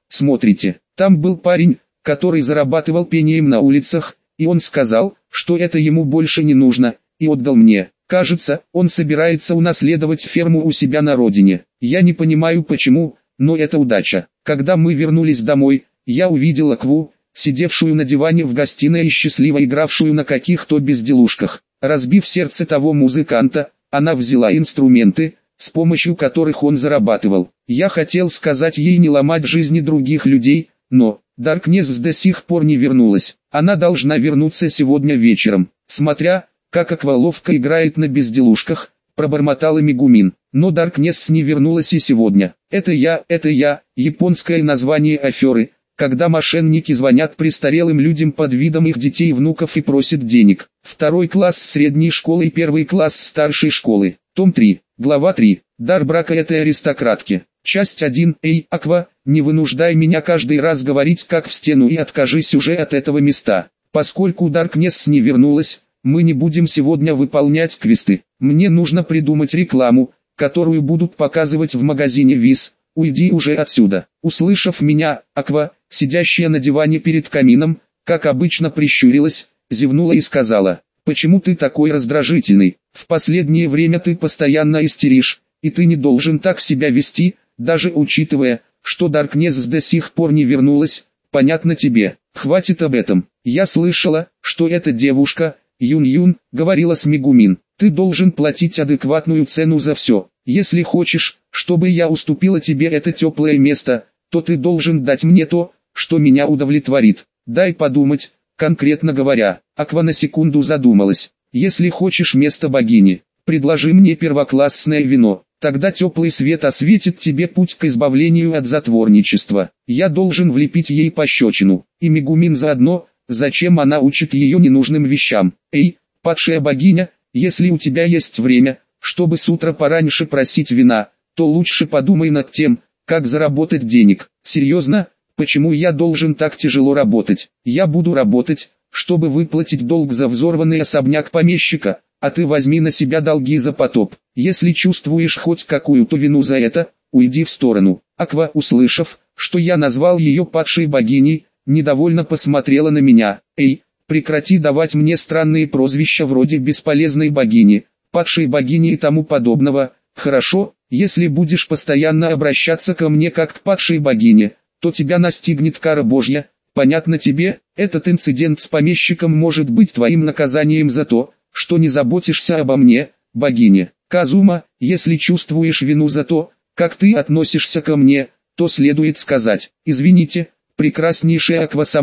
там был парень, который зарабатывал пением на улицах, и он сказал, что это ему больше не нужно, и отдал мне. Кажется, он собирается унаследовать ферму у себя на родине. Я не понимаю почему, но это удача». Когда мы вернулись домой, я увидела Кву, сидевшую на диване в гостиной и счастливо игравшую на каких-то безделушках. Разбив сердце того музыканта, она взяла инструменты, с помощью которых он зарабатывал. Я хотел сказать ей не ломать жизни других людей, но Даркнесс до сих пор не вернулась. Она должна вернуться сегодня вечером. Смотря, как Аква ловко играет на безделушках, пробормотала Мегумин. Но Даркнесс не вернулась и сегодня. Это я, японское название аферы, когда мошенники звонят престарелым людям под видом их детей и внуков и просят денег. 2 класс средней школы и 1 класс старшей школы. Том 3, глава 3. Дар брака этой аристократки. Часть 1. Эй, Аква, не вынуждай меня каждый раз говорить как в стену и откажись уже от этого места. Поскольку Даркнесс не вернулась, мы не будем сегодня выполнять квесты. Мне нужно придумать рекламу, которую будут показывать в магазине Виз. Уйди уже отсюда. Услышав меня, Аква, сидящая на диване перед камином, как обычно прищурилась, зевнула и сказала: «Почему ты такой раздражительный? В последнее время ты постоянно истеришь, и ты не должен так себя вести, даже учитывая, что Даркнесс до сих пор не вернулась. Понятно тебе? Хватит об этом. Я слышала, что эта девушка, Юн-Юн, говорила с Мегумин. Ты должен платить адекватную цену за все. Если хочешь, чтобы я уступила тебе это теплое место, то ты должен дать мне то, что меня удовлетворит. Дай подумать». Конкретно говоря, Аква на секунду задумалась. «Если хочешь место богини, предложи мне первоклассное вино, тогда теплый свет осветит тебе путь к избавлению от затворничества. Я должен влепить ей пощечину, и Мегумин заодно, зачем она учит ее ненужным вещам. Эй, падшая богиня, если у тебя есть время, чтобы с утра пораньше просить вина, то лучше подумай над тем, как заработать денег. Серьезно? Почему я должен так тяжело работать? Я буду работать, чтобы выплатить долг за взорванный особняк помещика, а ты возьми на себя долги за потоп. Если чувствуешь хоть какую-то вину за это, уйди в сторону». Аква, услышав, что я назвал ее падшей богиней, недовольно посмотрела на меня. «Эй, прекрати давать мне странные прозвища вроде бесполезной богини, падшей богини и тому подобного. Хорошо, если будешь постоянно обращаться ко мне как к падшей богине, то тебя настигнет кара Божья. Понятно тебе? Этот инцидент с помещиком может быть твоим наказанием за то, что не заботишься обо мне, богине. Казума, если чувствуешь вину за то, как ты относишься ко мне, то следует сказать: извините, прекраснейшая Аква сама,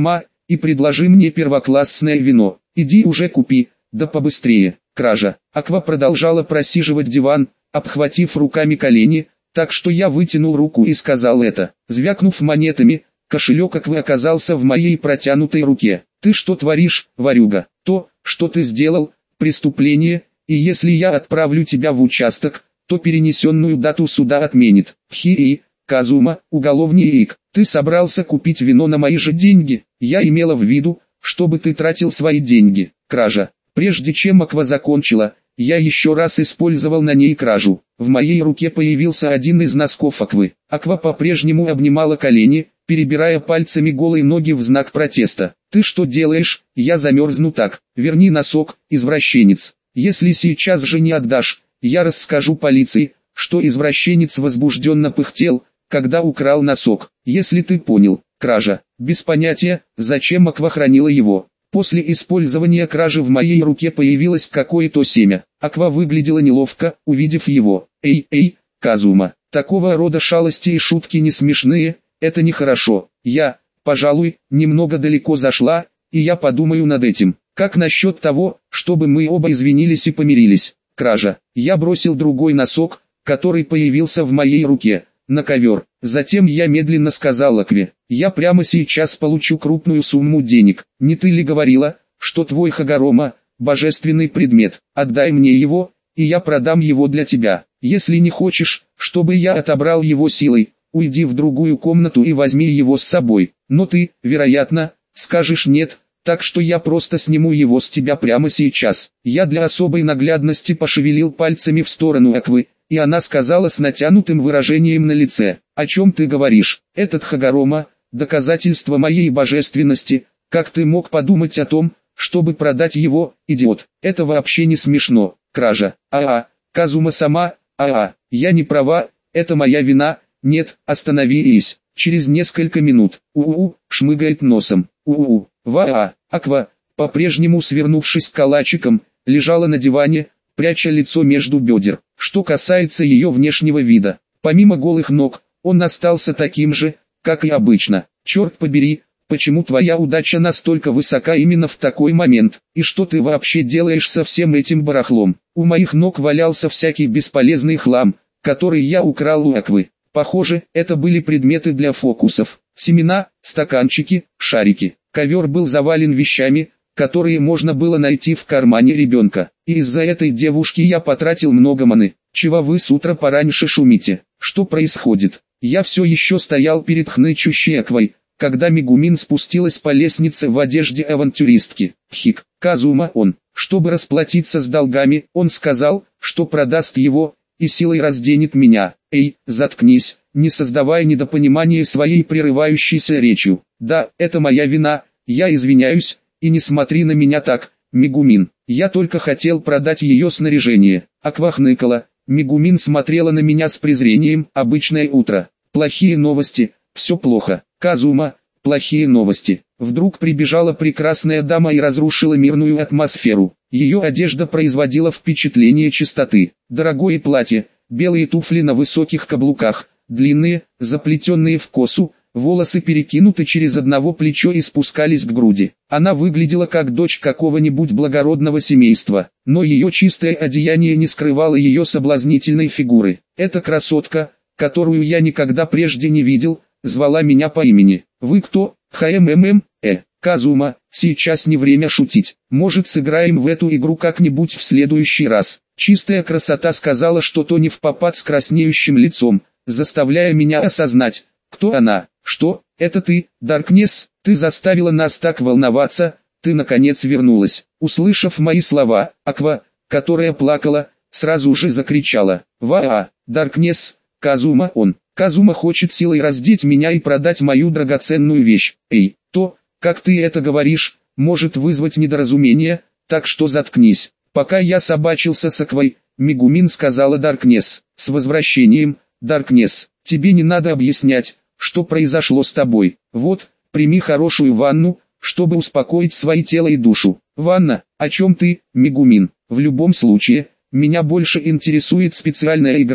и предложи мне первоклассное вино. Иди уже купи, да побыстрее. Кража. Аква продолжала просиживать диван, обхватив руками колени, так что я вытянул руку и сказал это. Звякнув монетами, кошелек Аквы оказался в моей протянутой руке. Ты что творишь, ворюга? То, что ты сделал, преступление, и если я отправлю тебя в участок, то перенесенную дату суда отменит. Хи-и, Казума, уголовник, ты собрался купить вино на мои же деньги? Я имела в виду, чтобы ты тратил свои деньги. Кража. Прежде чем Аква закончила, я еще раз использовал на ней кражу. В моей руке появился один из носков Аквы. Аква по-прежнему обнимала колени, перебирая пальцами голые ноги в знак протеста. «Ты что делаешь? Я замерзну так. Верни носок, извращенец. Если сейчас же не отдашь, я расскажу полиции, что извращенец возбужденно пыхтел, когда украл носок. Если ты понял». Кража. Без понятия, зачем Аква хранила его. После использования кражи в моей руке появилось какое-то семя. Аква выглядела неловко, увидев его. «Эй, Казума, такого рода шалости и шутки не смешные, это нехорошо. Я, пожалуй, немного далеко зашла, и я подумаю над этим. Как насчет того, чтобы мы оба извинились и помирились?» Кража. Я бросил другой носок, который появился в моей руке, на ковер. Затем я медленно сказал Акве: «Я прямо сейчас получу крупную сумму денег. Не ты ли говорила, что твой Хагорома – божественный предмет? Отдай мне его, и я продам его для тебя. Если не хочешь, чтобы я отобрал его силой, уйди в другую комнату и возьми его с собой. Но ты, вероятно, скажешь нет, так что я просто сниму его с тебя прямо сейчас». Я для особой наглядности пошевелил пальцами в сторону Аквы, и она сказала с натянутым выражением на лице: «О чем ты говоришь? Этот Хагорома – доказательство моей божественности. Как ты мог подумать о том, чтобы продать его, идиот? Это вообще не смешно». Кража. Казума сама, я не права, это моя вина. Нет, остановись. Через несколько минут. Шмыгает носом. Аква, по-прежнему свернувшись калачиком, лежала на диване, пряча лицо между бедер. Что касается ее внешнего вида, помимо голых ног, он остался таким же, как и обычно. Черт побери, почему твоя удача настолько высока именно в такой момент? И что ты вообще делаешь со всем этим барахлом? У моих ног валялся всякий бесполезный хлам, который я украл у Аквы. Похоже, это были предметы для фокусов. Семена, стаканчики, шарики. Ковер был завален вещами, которые можно было найти в кармане ребенка. И из-за этой девушки я потратил много маны. Чего вы с утра пораньше шумите? Что происходит? Я все еще стоял перед хнычущей Аквой, когда Мегумин спустилась по лестнице в одежде авантюристки. Казума чтобы расплатиться с долгами, он сказал, что продаст его, и силой разденет меня. Эй, заткнись, не создавай недопонимания своей прерывающейся речью. Да, это моя вина, я извиняюсь, и не смотри на меня так, Мегумин. Я только хотел продать ее снаряжение. Аква хныкала. Мегумин смотрела на меня с презрением. Обычное утро. Плохие новости, все плохо. Казума, плохие новости. Вдруг прибежала прекрасная дама и разрушила мирную атмосферу. Ее одежда производила впечатление чистоты. Дорогое платье, белые туфли на высоких каблуках, длинные, заплетенные в косу, волосы перекинуты через одно плечо и спускались к груди. Она выглядела как дочь какого-нибудь благородного семейства, но ее чистое одеяние не скрывало ее соблазнительной фигуры. Эта красотка, которую я никогда прежде не видел, звала меня по имени. «Вы кто?» Казума, сейчас не время шутить. Может, сыграем в эту игру как-нибудь в следующий раз. Чистая красота сказала что-то невпопад с краснеющим лицом, заставляя меня осознать, кто она. «Что, это ты, Даркнесс? Ты заставила нас так волноваться, ты наконец вернулась». Услышав мои слова, Аква, которая плакала, сразу же закричала: Даркнесс, Казума Казума хочет силой раздеть меня и продать мою драгоценную вещь. Эй, то, как ты это говоришь, может вызвать недоразумение, так что заткнись». Пока я собачился с Аквой, Мегумин сказала Даркнесс: «С возвращением, Даркнесс, тебе не надо объяснять, что произошло с тобой. Вот, прими хорошую ванну, чтобы успокоить свои тело и душу». «Ванна? О чем ты, Мегумин? В любом случае, меня больше интересует специальная игра,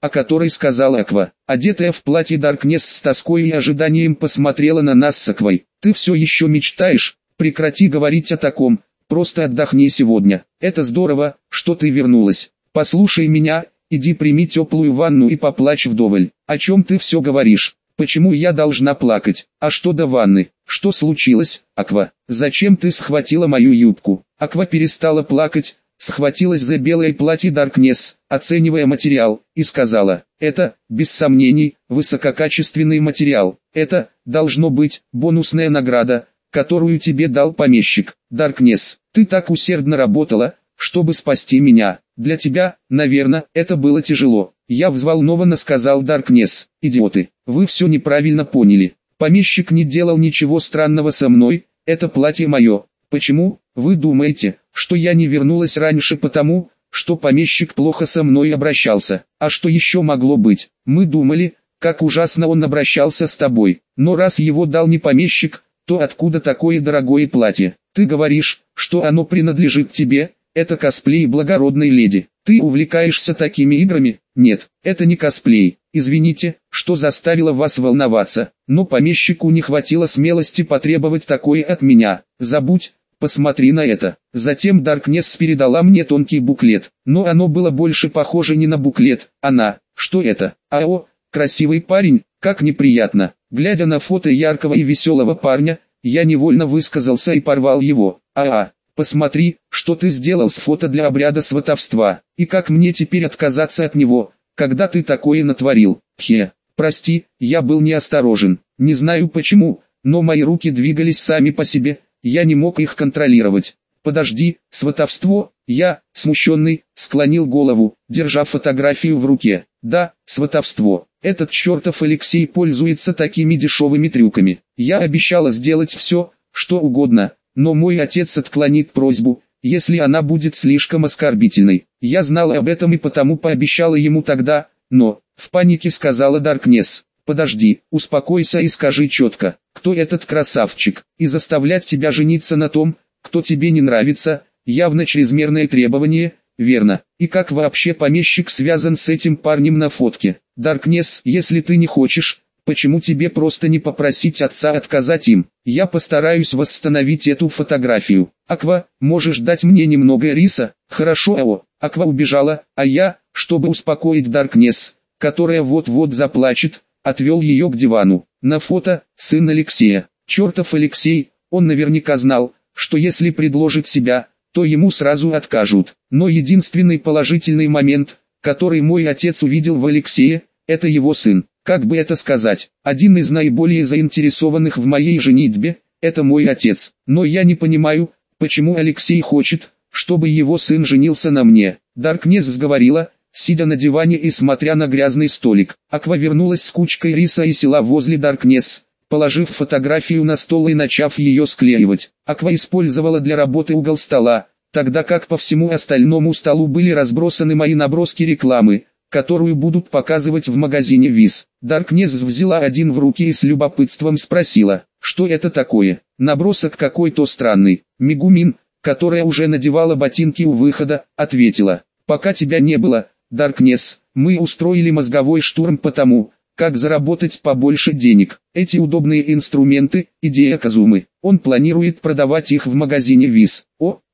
о которой сказала Аква. Одетая в платье Даркнесс с тоской и ожиданием посмотрела на нас с Аквой. «Ты все еще мечтаешь? Прекрати говорить о таком, просто отдохни сегодня. Это здорово, что ты вернулась. Послушай меня, иди прими теплую ванну и поплачь вдоволь. О чем ты все говоришь? Почему я должна плакать? А что до ванны? Что случилось, Аква? Зачем ты схватила мою юбку?» Аква перестала плакать, схватилась за белое платье Даркнесс, оценивая материал, и сказала: «Это, без сомнений, высококачественный материал. Это, должно быть, бонусная награда, которую тебе дал помещик. Даркнесс, ты так усердно работала, чтобы спасти меня. Для тебя, наверное, это было тяжело». Я взволнованно сказал Даркнесс: «Идиоты, вы все неправильно поняли. Помещик не делал ничего странного со мной, это платье мое. Почему, вы думаете, что я не вернулась раньше потому, что помещик плохо со мной обращался? А что еще могло быть? Мы думали, как ужасно он обращался с тобой. Но раз его дал не помещик, то откуда такое дорогое платье? Ты говоришь, что оно принадлежит тебе? Это косплей благородной леди. Ты увлекаешься такими играми? Нет, это не косплей. Извините, что заставило вас волноваться, но помещику не хватило смелости потребовать такое от меня. Забудь, посмотри на это». Затем Даркнесс передала мне тонкий буклет, но оно было больше похоже не на буклет, что это? О, красивый парень, как неприятно. Глядя на фото яркого и веселого парня, я невольно высказался и порвал его. Посмотри, что ты сделал с фото для обряда сватовства, и как мне теперь отказаться от него, когда ты такое натворил. Прости, я был неосторожен, не знаю почему, но мои руки двигались сами по себе, я не мог их контролировать. Подожди, сватовство? Я, смущенный, склонил голову, держа фотографию в руке. Да, сватовство. Этот чертов Алексей пользуется такими дешевыми трюками. Я обещала сделать все, что угодно, но мой отец отклонит просьбу, если она будет слишком оскорбительной. Я знала об этом и потому пообещала ему тогда, но, в панике сказала Даркнесс: «Подожди, успокойся и скажи четко, кто этот красавчик, и заставлять тебя жениться на том, кто тебе не нравится, явно чрезмерное требование, верно? И как вообще помещик связан с этим парнем на фотке? Даркнесс, если ты не хочешь, почему тебе просто не попросить отца отказать им? Я постараюсь восстановить эту фотографию. Аква, можешь дать мне немного риса?» «Хорошо, Аква убежала, а я, чтобы успокоить Даркнесс, которая вот-вот заплачет, отвел ее к дивану. На фото, сын Алексея. Чертов Алексей, он наверняка знал, что если предложит себя, то ему сразу откажут. Но единственный положительный момент, который мой отец увидел в Алексее, это его сын. Как бы это сказать, один из наиболее заинтересованных в моей женитьбе, это мой отец. Но я не понимаю, почему Алексей хочет, чтобы его сын женился на мне. Даркнесс заговорила, сидя на диване и смотря на грязный столик. Аква вернулась с кучкой риса и села возле Даркнесс, положив фотографию на стол и начав ее склеивать. Аква использовала для работы угол стола, тогда как по всему остальному столу были разбросаны мои наброски рекламы, которую будут показывать в магазине ВИЗ. Даркнесс взяла один в руки и с любопытством спросила: «Что это такое?» «Набросок какой-то странный». Мегумин, которая уже надевала ботинки у выхода, ответила: «Пока тебя не было, Даркнесс, мы устроили мозговой штурм по тому, как заработать побольше денег. Эти удобные инструменты – идея Казумы. Он планирует продавать их в магазине ВИЗ.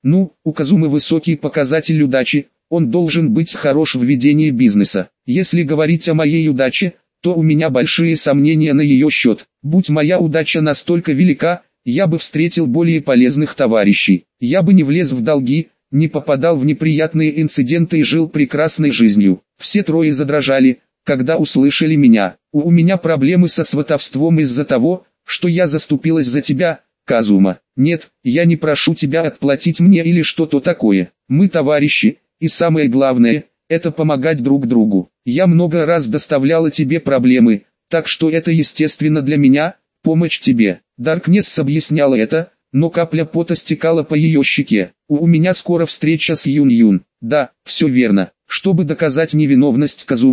У Казумы высокий показатель удачи, он должен быть хорош в ведении бизнеса. Если говорить о моей удаче, то у меня большие сомнения на ее счет. Будь моя удача настолько велика, я бы встретил более полезных товарищей. Я бы не влез в долги, не попадал в неприятные инциденты и жил прекрасной жизнью». Все трое задрожали, когда услышали меня. У меня проблемы со сватовством из-за того, что я заступилась за тебя, Казума. Нет, я не прошу тебя отплатить мне или что-то такое. Мы товарищи, и самое главное, это помогать друг другу. Я много раз доставляла тебе проблемы, так что это естественно для меня, помочь тебе. Даркнесс объясняла это, но капля пота стекала по ее щеке. У меня скоро встреча с Юн-Юн. Да, все верно. Чтобы доказать невиновность Казумы,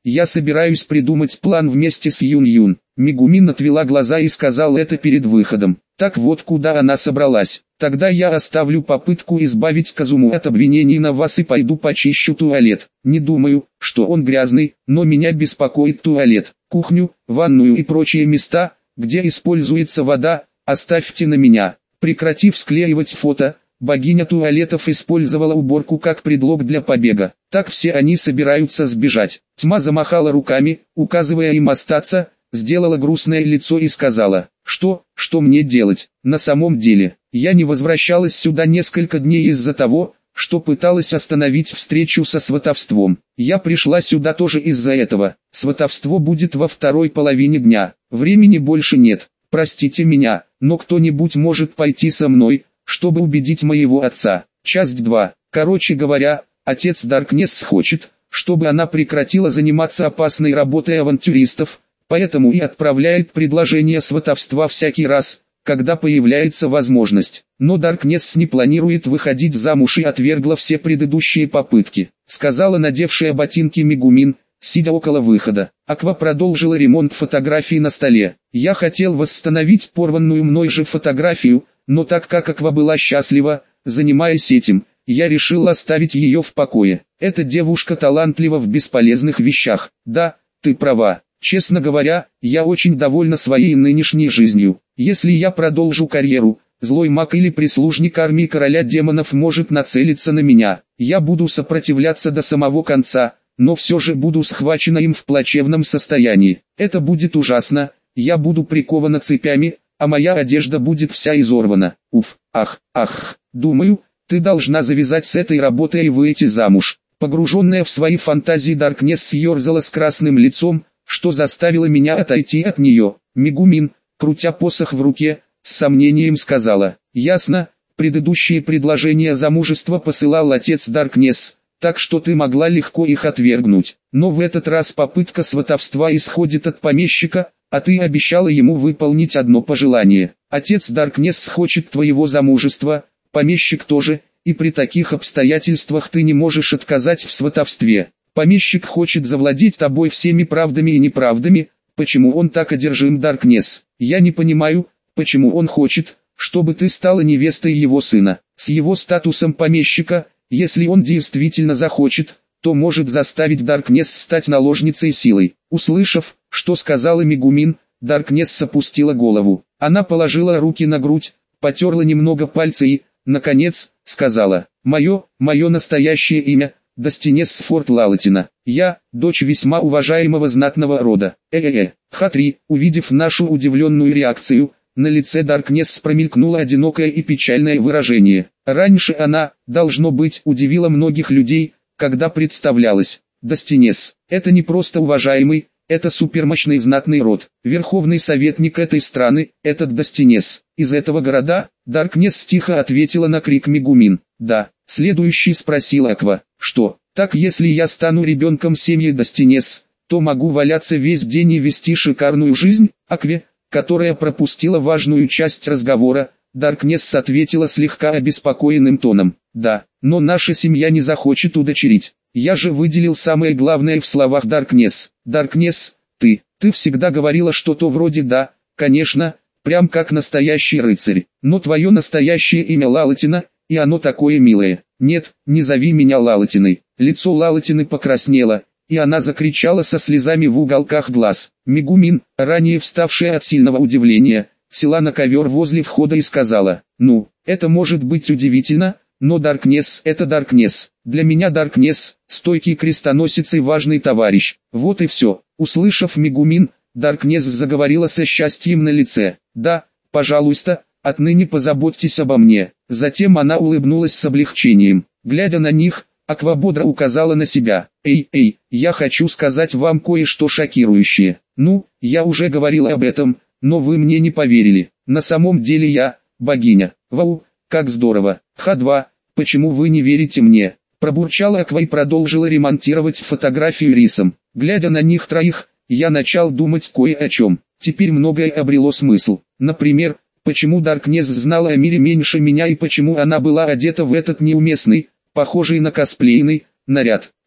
я собираюсь придумать план вместе с Юн-Юн. Мегумин отвела глаза и сказал это перед выходом. Так вот куда она собралась. Тогда я оставлю попытку избавить Казуму от обвинений на вас и пойду почищу туалет. Не думаю, что он грязный, но меня беспокоит туалет, кухню, ванную и прочие места, где используется вода, оставьте на меня. Прекратив склеивать фото, богиня туалетов использовала уборку как предлог для побега. Так все они собираются сбежать. Тьма замахала руками, указывая им остаться, сделала грустное лицо и сказала: что мне делать? На самом деле, я не возвращалась сюда несколько дней из-за того, что пыталась остановить встречу со сватовством. Я пришла сюда тоже из-за этого. Сватовство будет во второй половине дня. Времени больше нет. Простите меня, но кто-нибудь может пойти со мной, чтобы убедить моего отца. Часть 2. Короче говоря, отец Даркнесс хочет, чтобы она прекратила заниматься опасной работой авантюристов, поэтому и отправляет предложение сватовства всякий раз, когда появляется возможность. Но Даркнесс не планирует выходить замуж и отвергла все предыдущие попытки, сказала надевшая ботинки Мегумин, сидя около выхода. Аква продолжила ремонт фотографий на столе. Я хотел восстановить порванную мной же фотографию, но так как Аква была счастлива, занимаясь этим, я решил оставить ее в покое. Эта девушка талантлива в бесполезных вещах. Да, ты права. Честно говоря, я очень довольна своей нынешней жизнью. Если я продолжу карьеру, злой маг или прислужник армии короля демонов может нацелиться на меня. Я буду сопротивляться до самого конца, но все же буду схвачена им в плачевном состоянии. Это будет ужасно, я буду прикована цепями, а моя одежда будет вся изорвана. Уф, ах, думаю, ты должна завязать с этой работой и выйти замуж. Погруженная в свои фантазии Даркнесс съерзала с красным лицом, что заставило меня отойти от нее. Мегумин, крутя посох в руке, с сомнением сказала: ясно, предыдущие предложения замужества посылал отец Даркнесс, так что ты могла легко их отвергнуть. Но в этот раз попытка сватовства исходит от помещика, а ты обещала ему выполнить одно пожелание. Отец Даркнесс хочет твоего замужества, помещик тоже, и при таких обстоятельствах ты не можешь отказать в сватовстве. Помещик хочет завладеть тобой всеми правдами и неправдами. Почему он так одержим, Даркнесс? Я не понимаю, почему он хочет, чтобы ты стала невестой его сына. С его статусом помещика, если он действительно захочет, то может заставить Даркнесс стать наложницей силой. Услышав, что сказала Мегумин, Даркнесс опустила голову. Она положила руки на грудь, потерла немного пальцы и, наконец, сказала: мое настоящее имя — Достинесс Форт Лалатина. Я, дочь весьма уважаемого знатного рода. Хатри, увидев нашу удивленную реакцию, на лице Даркнесс промелькнуло одинокое и печальное выражение. Раньше она, должно быть, удивила многих людей, когда представлялась. Достинесс, это не просто уважаемый, это супермощный знатный род. Верховный советник этой страны, этот Достинесс. Из этого города? Даркнесс тихо ответила на крик Мегумин. Да. Следующий спросил Аква: что, так если я стану ребенком семьи Достинесс, то могу валяться весь день и вести шикарную жизнь? Акве, которая пропустила важную часть разговора, Даркнесс ответила слегка обеспокоенным тоном: да, но наша семья не захочет удочерить. Я же выделил самое главное в словах Даркнесс. Даркнесс, ты всегда говорила что-то вроде «да, конечно», прям как настоящий рыцарь. Но твое настоящее имя Лалатина, и оно такое милое. Нет, не зови меня Лалатиной. Лицо Лалатины покраснело, и она закричала со слезами в уголках глаз. Мегумин, ранее вставшая от сильного удивления, села на ковер возле входа и сказала: ну, это может быть удивительно, но Даркнесс — это Даркнесс. Для меня Даркнесс — стойкий крестоносец и важный товарищ. Вот и все. Услышав Мегумин, Даркнесс заговорила со счастьем на лице. Да, пожалуйста, отныне позаботьтесь обо мне. Затем она улыбнулась с облегчением. Глядя на них, Аква бодро указала на себя. Эй, я хочу сказать вам кое-что шокирующее. Ну, я уже говорила об этом, но вы мне не поверили. На самом деле я богиня. Вау, как здорово. Х2, почему вы не верите мне? Пробурчала Аква и продолжила ремонтировать фотографию рисом. Глядя на них троих, я начал думать кое о чем. Теперь многое обрело смысл. Например, почему Даркнесс знала о мире меньше меня и почему она была одета в этот неуместный, похожий на косплейный, наряд.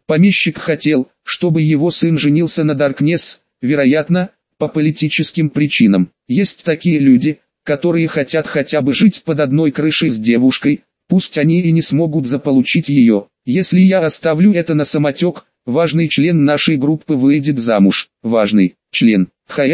Помещик хотел, чтобы его сын женился на Даркнесс, вероятно, по политическим причинам. Есть такие люди, которые хотят хотя бы жить под одной крышей с девушкой, пусть они и не смогут заполучить ее. Если я оставлю это на самотек, важный член нашей группы выйдет замуж. Важный член.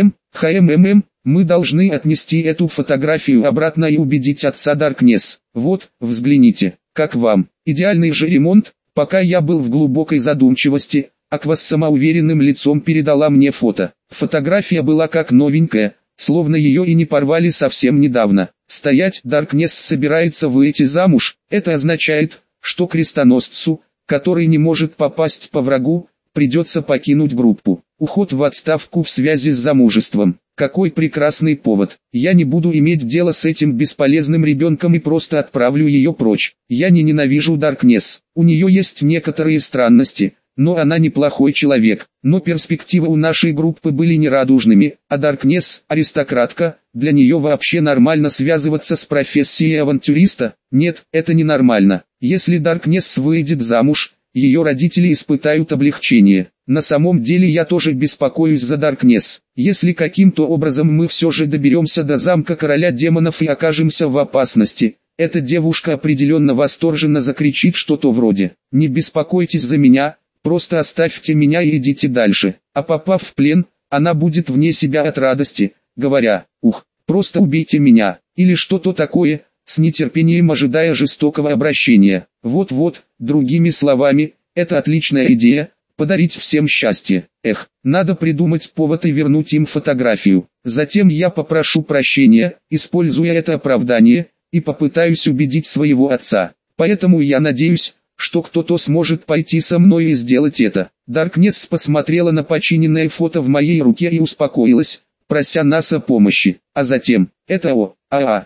ХММ, мы должны отнести эту фотографию обратно и убедить отца Даркнесс. Вот, взгляните, как вам. Идеальный же ремонт. Пока я был в глубокой задумчивости, Аква с самоуверенным лицом передала мне фото. Фотография была как новенькая, словно ее и не порвали совсем недавно. Стоять, Даркнесс собирается выйти замуж, это означает, что крестоносцу, который не может попасть по врагу, придется покинуть группу. Уход в отставку в связи с замужеством. Какой прекрасный повод. Я не буду иметь дело с этим бесполезным ребенком и просто отправлю ее прочь. Я не ненавижу Даркнесс. У нее есть некоторые странности, но она неплохой человек. Но перспективы у нашей группы были нерадужными, а Даркнесс, аристократка, для нее вообще нормально связываться с профессией авантюриста? Нет, это ненормально. Если Даркнесс выйдет замуж, ее родители испытают облегчение. На самом деле я тоже беспокоюсь за Даркнесс. Если каким-то образом мы все же доберемся до замка короля демонов и окажемся в опасности, эта девушка определенно восторженно закричит что-то вроде: «Не беспокойтесь за меня, просто оставьте меня и идите дальше». А попав в плен, она будет вне себя от радости, говоря: «Ух, просто убейте меня», или что-то такое, с нетерпением ожидая жестокого обращения. Вот-вот, другими словами, это отличная идея — подарить всем счастье. Эх, надо придумать повод и вернуть им фотографию. Затем я попрошу прощения, используя это оправдание, и попытаюсь убедить своего отца. Поэтому я надеюсь, что кто-то сможет пойти со мной и сделать это. Даркнесс посмотрела на починенное фото в моей руке и успокоилась, прося нас о помощи. А затем, это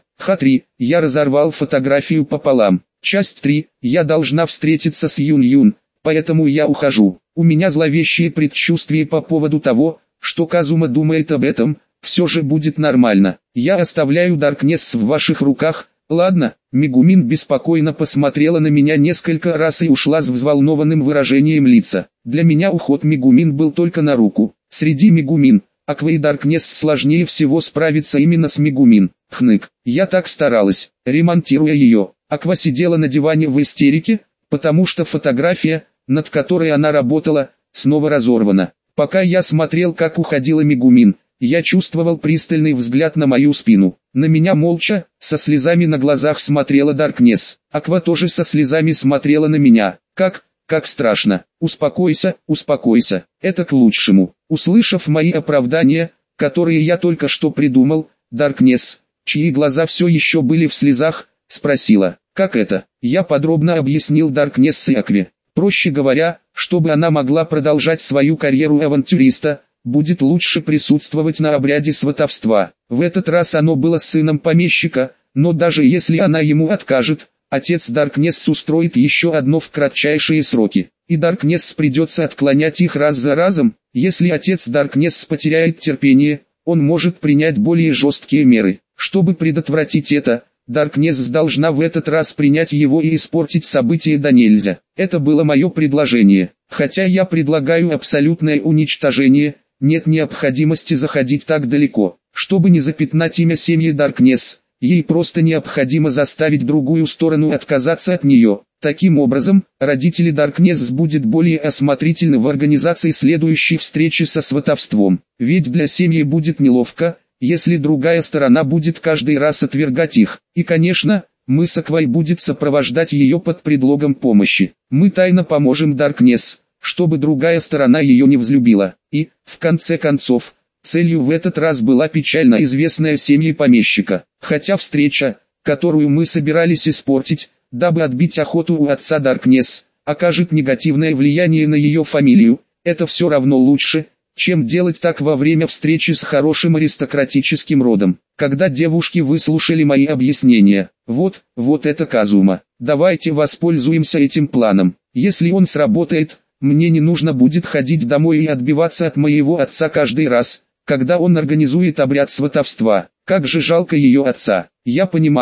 Х3, я разорвал фотографию пополам. Часть 3, я должна встретиться с Юн-Юн, поэтому я ухожу. У меня зловещие предчувствия по поводу того, что Казума думает об этом. Все же будет нормально. Я оставляю Даркнесс в ваших руках. Ладно. Мегумин беспокойно посмотрела на меня несколько раз и ушла с взволнованным выражением лица. Для меня уход Мегумин был только на руку. Среди Мегумин, Аква и Даркнесс сложнее всего справиться именно с Мегумин. Хнык. Я так старалась, ремонтируя ее. Аква сидела на диване в истерике, потому что фотография, над которой она работала, снова разорвана. Пока я смотрел, как уходила Мегумин, я чувствовал пристальный взгляд на мою спину. На меня молча, со слезами на глазах смотрела Даркнесс. Аква тоже со слезами смотрела на меня. Как страшно. Успокойся, успокойся. Это к лучшему. Услышав мои оправдания, которые я только что придумал, Даркнесс, чьи глаза все еще были в слезах, спросила: «Как это?» Я подробно объяснил Даркнесс и Акве. Проще говоря, чтобы она могла продолжать свою карьеру авантюриста, будет лучше присутствовать на обряде сватовства. В этот раз оно было с сыном помещика, но даже если она ему откажет, отец Даркнесс устроит еще одно в кратчайшие сроки. И Даркнесс придется отклонять их раз за разом. Если отец Даркнесс потеряет терпение, он может принять более жесткие меры. Чтобы предотвратить это, Даркнесс должна в этот раз принять его и испортить события до нельзя. Это было мое предложение. Хотя я предлагаю абсолютное уничтожение, нет необходимости заходить так далеко. Чтобы не запятнать имя семьи Даркнесс, ей просто необходимо заставить другую сторону отказаться от нее. Таким образом, родители Даркнесс будут более осмотрительны в организации следующей встречи со сватовством. Ведь для семьи будет неловко, если другая сторона будет каждый раз отвергать их. И конечно, мы с Аквой будет сопровождать ее под предлогом помощи. Мы тайно поможем Даркнесс, чтобы другая сторона ее не взлюбила. И, в конце концов, целью в этот раз была печально известная семье помещика. Хотя встреча, которую мы собирались испортить, дабы отбить охоту у отца Даркнесс, окажет негативное влияние на ее фамилию, это все равно лучше, чем делать так во время встречи с хорошим аристократическим родом. Когда девушки выслушали мои объяснения: вот это Казума, давайте воспользуемся этим планом. Если он сработает, мне не нужно будет ходить домой и отбиваться от моего отца каждый раз, когда он организует обряд сватовства. Как же жалко ее отца. Я понимала,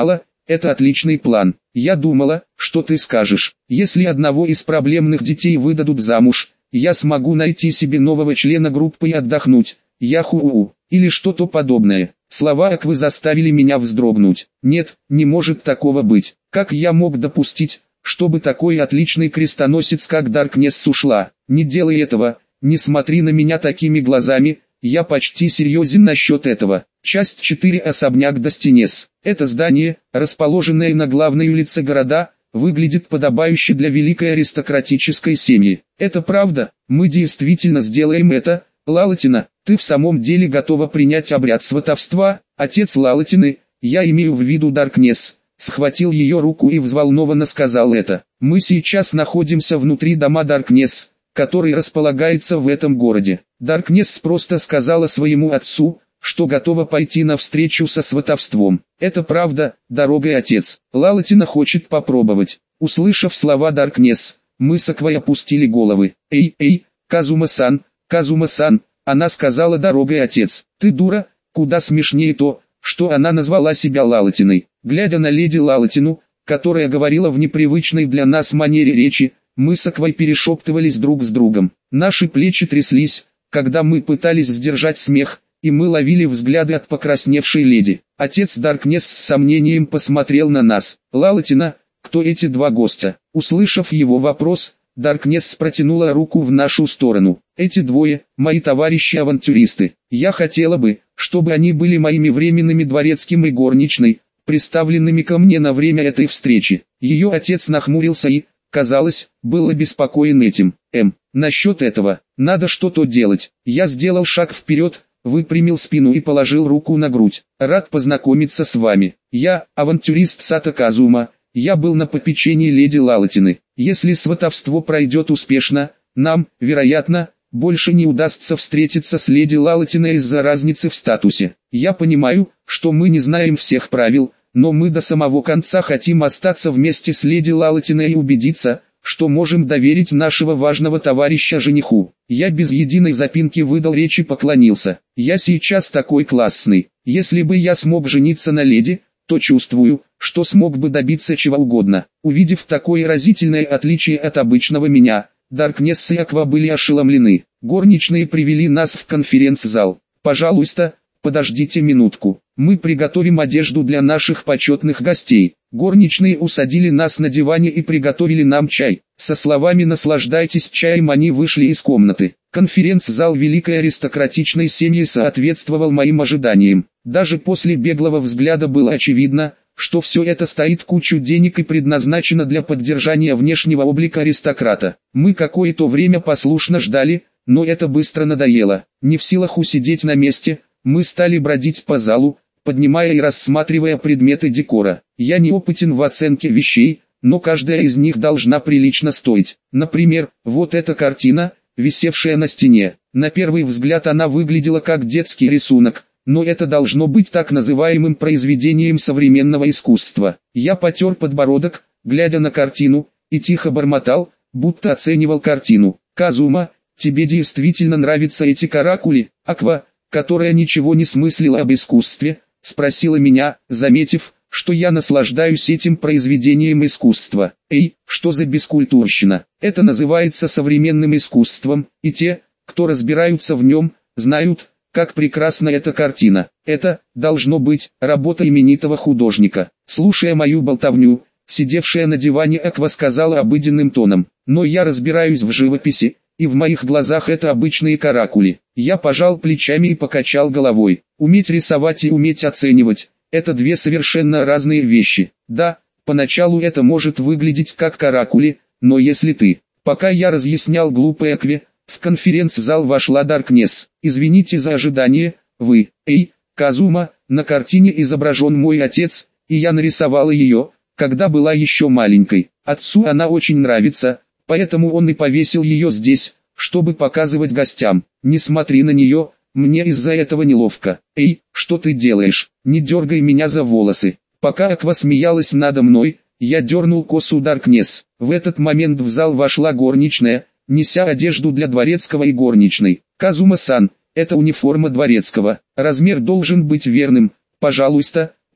это отличный план. Я думала, что ты скажешь. Если одного из проблемных детей выдадут замуж, я смогу найти себе нового члена группы и отдохнуть. Яху, или что-то подобное. Слова Аквы заставили меня вздрогнуть. Нет, не может такого быть. Как я мог допустить, чтобы такой отличный крестоносец как Даркнесс ушла? Не делай этого, не смотри на меня такими глазами, я почти серьезен насчет этого. Часть 4. Особняк Достинес. Это здание, расположенное на главной улице города, выглядит подобающе для великой аристократической семьи. Это правда, мы действительно сделаем это. Лалатина, ты в самом деле готова принять обряд сватовства? Отец Лалатины, я имею в виду Даркнесс, схватил ее руку и взволнованно сказал это. Мы сейчас находимся внутри дома Даркнесс, который располагается в этом городе. Даркнесс просто сказала своему отцу, что готова пойти навстречу со сватовством. Это правда, дорогой отец. Лалатина хочет попробовать. Услышав слова Даркнесс, мы с Аквой опустили головы. Эй, Казума-сан, Казума-сан, она сказала дорогой отец. Ты дура, куда смешнее то, что она назвала себя Лалатиной. Глядя на леди Лалатину, которая говорила в непривычной для нас манере речи, мы с Аквой перешептывались друг с другом. Наши плечи тряслись, когда мы пытались сдержать смех, и мы ловили взгляды от покрасневшей леди. Отец Даркнесс с сомнением посмотрел на нас. Лалатина, кто эти два гостя? Услышав его вопрос, Даркнесс протянула руку в нашу сторону. Эти двое, мои товарищи-авантюристы. Я хотела бы, чтобы они были моими временными дворецким и горничной, представленными ко мне на время этой встречи. Ее отец нахмурился и, казалось, был обеспокоен этим. Насчет этого, надо что-то делать. Я сделал шаг вперед, выпрямил спину и положил руку на грудь. Рад познакомиться с вами. Я, авантюрист Сато Казума, я был на попечении леди Лалатины. Если сватовство пройдет успешно, нам, вероятно, больше не удастся встретиться с леди Лалатиной из-за разницы в статусе. Я понимаю, что мы не знаем всех правил, но мы до самого конца хотим остаться вместе с леди Лалатиной и убедиться, что можем доверить нашего важного товарища жениху. Я без единой запинки выдал речь и поклонился. Я сейчас такой классный. Если бы я смог жениться на леди, то чувствую, что смог бы добиться чего угодно. Увидев такое разительное отличие от обычного меня, Даркнесс и Аква были ошеломлены. Горничные привели нас в конференц-зал. Пожалуйста, подождите минутку. Мы приготовим одежду для наших почетных гостей. Горничные усадили нас на диване и приготовили нам чай. Со словами «наслаждайтесь чаем» они вышли из комнаты. Конференц-зал великой аристократичной семьи соответствовал моим ожиданиям. Даже после беглого взгляда было очевидно, что все это стоит кучу денег и предназначено для поддержания внешнего облика аристократа. Мы какое-то время послушно ждали, но это быстро надоело. Не в силах усидеть на месте, мы стали бродить по залу, поднимая и рассматривая предметы декора. Я неопытен в оценке вещей, но каждая из них должна прилично стоить. Например, вот эта картина, висевшая на стене. На первый взгляд она выглядела как детский рисунок, но это должно быть так называемым произведением современного искусства. Я потер подбородок, глядя на картину, и тихо бормотал, будто оценивал картину. Казума, тебе действительно нравятся эти каракули? Аква, которая ничего не смыслила об искусстве, спросила меня, заметив, что я наслаждаюсь этим произведением искусства. Эй, что за бескультурщина? Это называется современным искусством, и те, кто разбираются в нем, знают, как прекрасна эта картина. Это, должно быть, работа именитого художника. Слушая мою болтовню, сидевшая на диване Аква сказала обыденным тоном: но я разбираюсь в живописи, и в моих глазах это обычные каракули. Я пожал плечами и покачал головой. Уметь рисовать и уметь оценивать – это две совершенно разные вещи. Да, поначалу это может выглядеть как каракули, но если ты... Пока я разъяснял глупой Акве, в конференц-зал вошла Даркнесс. Извините за ожидание, вы... Казума, на картине изображен мой отец, и я нарисовала ее, когда была еще маленькой. Отцу она очень нравится, поэтому он и повесил ее здесь, чтобы показывать гостям. Не смотри на нее, мне из-за этого неловко. Что ты делаешь? Не дергай меня за волосы. Пока Аква смеялась надо мной, я дернул косу Даркнесс. В этот момент в зал вошла горничная, неся одежду для дворецкого и горничной. Казума-сан, это униформа дворецкого. Размер должен быть верным. Пожалуйста,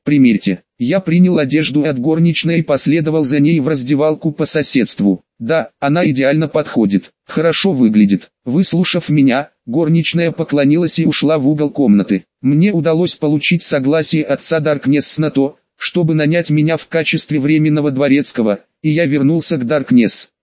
примерьте». Я принял одежду от горничной и последовал за ней в раздевалку по соседству. Да, она идеально подходит, хорошо выглядит. Выслушав меня, горничная поклонилась и ушла в угол комнаты. Мне удалось получить согласие отца Даркнесс на то, чтобы нанять меня в качестве временного дворецкого, и я вернулся к Даркнесс.